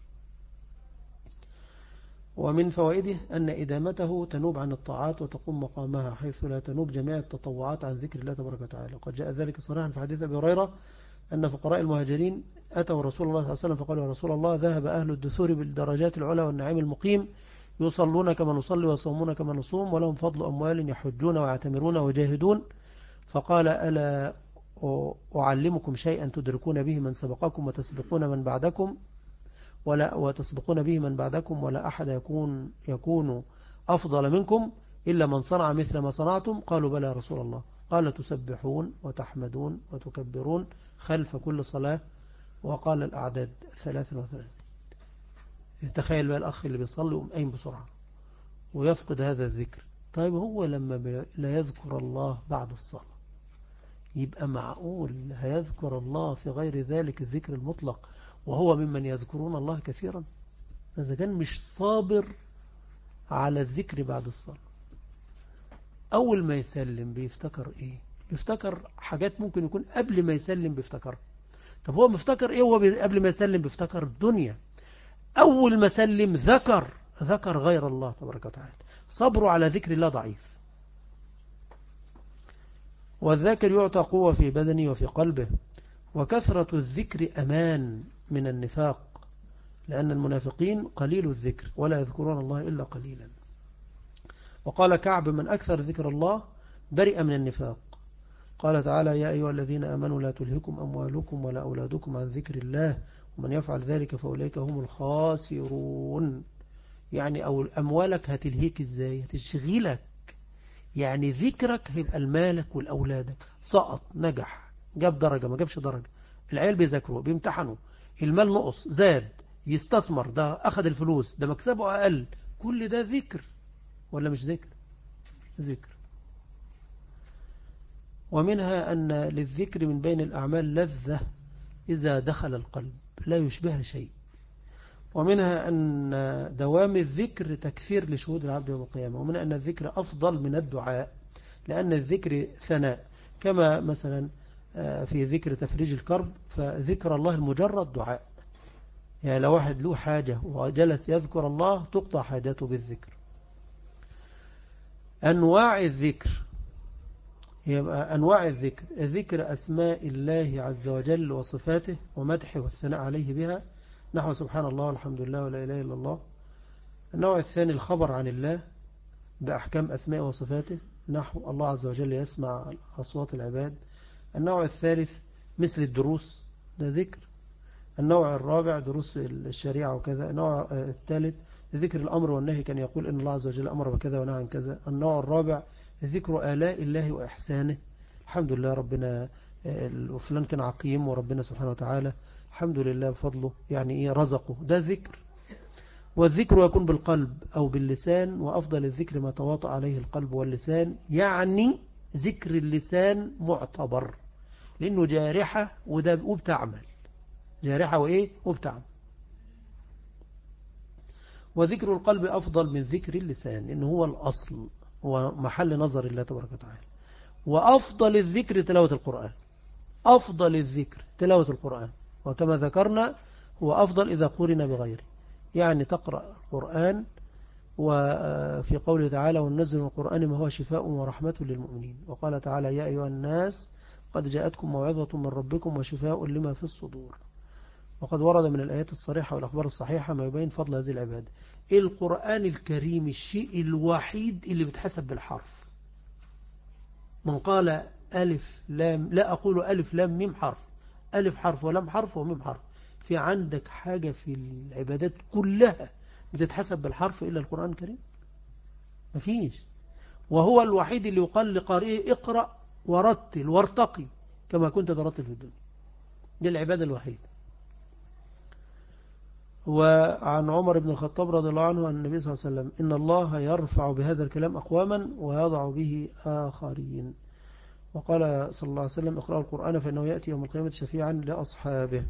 ومن فوائده أن إدامته تنوب عن الطاعات وتقوم مقامها، حيث لا تنوب جميع التطوعات عن ذكر الله تبارك وتعالى. وقد جاء ذلك صريحا في حديث أبي هريرة أن فقراء المهاجرين أتوا رسول الله صلى الله عليه وسلم فقالوا يا رسول الله، ذهب أهل الدثور بالدرجات العلى والنعيم المقيم، يصلون كما نصلي ويصومون كما نصوم، ولهم فضل أموال يحجون ويعتمرون ويجاهدون. فقال ألا أعلمكم شيئا تدركون به من سبقكم وتسبقون من بعدكم وتسبقون به من بعدكم، ولا أحد يكون أفضل منكم إلا من صنع مثل ما صنعتم. قالوا بلى يا رسول الله. قال تسبحون وتحمدون وتكبرون خلف كل صلاة. وقال الأعداد 33. تخيل بقى الأخ اللي بيصلي وقام قايم بسرعة ويفقد هذا الذكر. طيب هو لما لا يذكر الله بعد الصلاة يبقى معقول هيذكر الله في غير ذلك الذكر المطلق وهو ممن يذكرون الله كثيرا؟ إذا كان مش صابر على الذكر بعد الصلاة، أول ما يسلم بيفتكر إيه؟ بيفتكر حاجات ممكن يكون قبل ما يسلم بيفتكر. طب هو مفتكر إيه؟ هو قبل ما يسلم بيفتكر الدنيا. أول ما سلم ذكر غير الله تبارك وتعالى، صبره على ذكر الله ضعيف. والذاكر يعطى قوة في بدنه وفي قلبه. وكثرة الذكر أمان من النفاق، لأن المنافقين قليل الذكر ولا يذكرون الله إلا قليلا. وقال كعب: من أكثر ذكر الله برئ من النفاق. قال تعالى: يا أيها الذين آمنوا لا تلهكم أموالكم ولا أولادكم عن ذكر الله ومن يفعل ذلك فأولئك هم الخاسرون. يعني أو أموالك هتلهيك إزاي؟ هتشغلك، يعني ذكرك هيبقى المالك والأولادك. سقط، نجح، جاب درجة، ما جابش درجة، العيال بيذاكروا، بيمتحنوا، المال نقص، زاد، يستثمر، ده أخذ الفلوس، ده مكسبه أقل، كل ده ذكر ولا مش ذكر؟ ذكر. ومنها أن للذكر من بين الأعمال لذة إذا دخل القلب لا يشبه شيء. ومنها أن دوام الذكر تكثير لشهود العبد يوم القيامة. ومنها أن الذكر أفضل من الدعاء، لأن الذكر ثناء، كما مثلا في ذكر تفريج الكرب، فذكر الله المجرد دعاء. يعني لو واحد له حاجة وجلس يذكر الله تقطع حاجته بالذكر. أنواع الذكر، يبقى أنواع الذكر: ذكر أسماء الله عز وجل وصفاته ومدحه والثناء عليه بها، نحو سبحان الله والحمد لله ولا إله إلا الله. النوع الثاني الخبر عن الله بأحكام أسماء وصفاته، نحو الله عز وجل يسمع أصوات العباد. النوع الثالث مثل الدروس، ده ذكر. النوع الرابع دروس الشريعة وكذا. النوع الثالث ذكر الأمر والنهي، كان يقول إن الله عز وجل أمر بكذا ونهى عن كذا. النوع الرابع ذكر آلاء الله وإحسانه، الحمد لله ربنا وفلان كان عقيم وربنا سبحانه وتعالى الحمد لله بفضله يعني إيه رزقه، ده ذكر. والذكر يكون بالقلب أو باللسان، وأفضل الذكر ما تواطأ عليه القلب واللسان. يعني ذكر اللسان معتبر لأنه جارحة وبتعمل، جارحة وإيه وبتعمل. وذكر القلب أفضل من ذكر اللسان لأنه هو الأصل، هو محل نظر الله تبارك وتعالى. وأفضل الذكر تلاوة القرآن، أفضل الذكر تلاوة القرآن، وكما ذكرنا هو أفضل إذا قرن بغيره. يعني تقرأ القرآن، وفي قوله تعالى: وننزل من القرآن ما هو شفاء ورحمة للمؤمنين. وقال تعالى: يا أيها الناس قد جاءتكم موعظة من ربكم وشفاء لما في الصدور. وقد ورد من الآيات الصريحة والأخبار الصحيحة ما يبين فضل هذه العبادة. القرآن الكريم الشيء الوحيد اللي بتحسب بالحرف. من قال ألف لام، لا أقول ألف لام ميم حرف، ألف حرف ولام حرف وميم حرف. في عندك حاجة في العبادات كلها بتتحسب بالحرف إلا القرآن الكريم؟ مفيش. وهو الوحيد اللي يقال لقارئه: اقرأ ورتل وارتقي كما كنت ترتل في الدنيا. دي العبادة الوحيدة. وعن عمر بن الخطاب رضي الله عنه عن النبي صلى الله عليه وسلم: إن الله يرفع بهذا الكلام أقواما ويضع به آخرين. وقال صلى الله عليه وسلم: اقرأوا القرآن فإنه يأتي يوم القيامة شفيعا لأصحابه.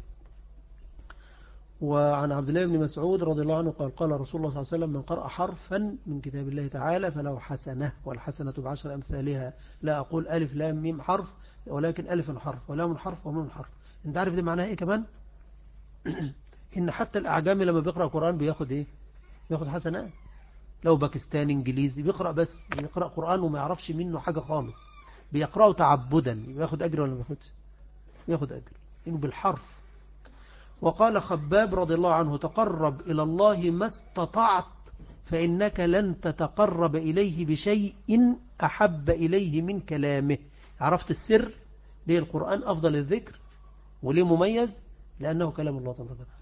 وعن عبد الله بن مسعود رضي الله عنه قال: قال رسول الله صلى الله عليه وسلم: من قرأ حرفا من كتاب الله تعالى فله حسنة، والحسنة بعشر أمثالها. لا أقول ألف لام ميم حرف، ولكن ألف حرف ولام حرف وميم حرف. انت عارف دي معناها ايه كمان؟ إن حتى الأعجامي لما بيقرأ القرآن بياخد إيه؟ بياخد حسنات. لو باكستاني إنجليزي بيقرأ، بس بيقرأ قرآن وما يعرفش منه حاجة خالص، بيقرأه تعبدا، بياخد أجر ولا ما بياخدش؟ بياخد أجر إنه بالحرف. وقال خباب رضي الله عنه: تقرب إلى الله ما استطعت فإنك لن تتقرب إليه بشيء أحب إليه من كلامه. عرفت السر؟ ليه القرآن أفضل الذكر وليه مميز؟ لأنه كلام الله تبارك وتعالى.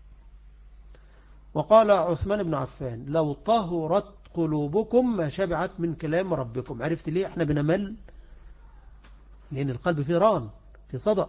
وقال عثمان بن عفان: لو طهرت قلوبكم ما شبعت من كلام ربكم. عرفت ليه احنا بنمل؟ لأن القلب فيه ران، في صدأ.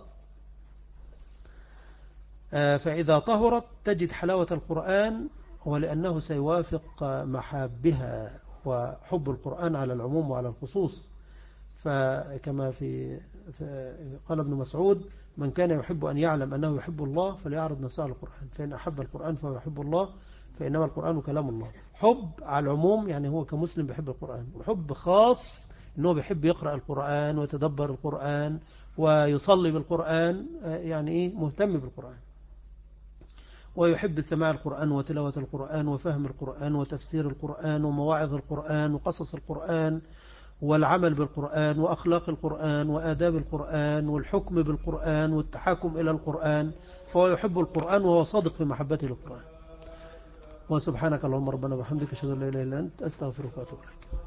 فإذا طهرت تجد حلاوة القرآن، ولأنه سيوافق محابها، وحب القرآن على العموم وعلى الخصوص. فكما قال ابن مسعود: من كان يحب أن يعلم أنه يحب الله فليعرض نفسه على القرآن، فإن أحب القرآن فهو يحب الله، فإنما القرآن كلام الله. حب على العموم يعني هو كمسلم بيحب القرآن، وحب خاص أنه بيحب يقرأ القرآن ويتدبر القرآن ويصلي بالقرآن، يعني إيه مهتم بالقرآن، ويحب سماع القرآن وتلاوة القرآن وفهم القرآن وتفسير القرآن ومواعظ القرآن وقصص القرآن والعمل بالقرآن وأخلاق القرآن وآداب القرآن والحكم بالقرآن والتحاكم إلى القرآن، فهو يحب القرآن وهو صادق في محبته للقرآن. وسبحانك اللهم ربنا وبحمدك أشهد أن لا إله إلا أنت أستغفرك وأتوب إليك.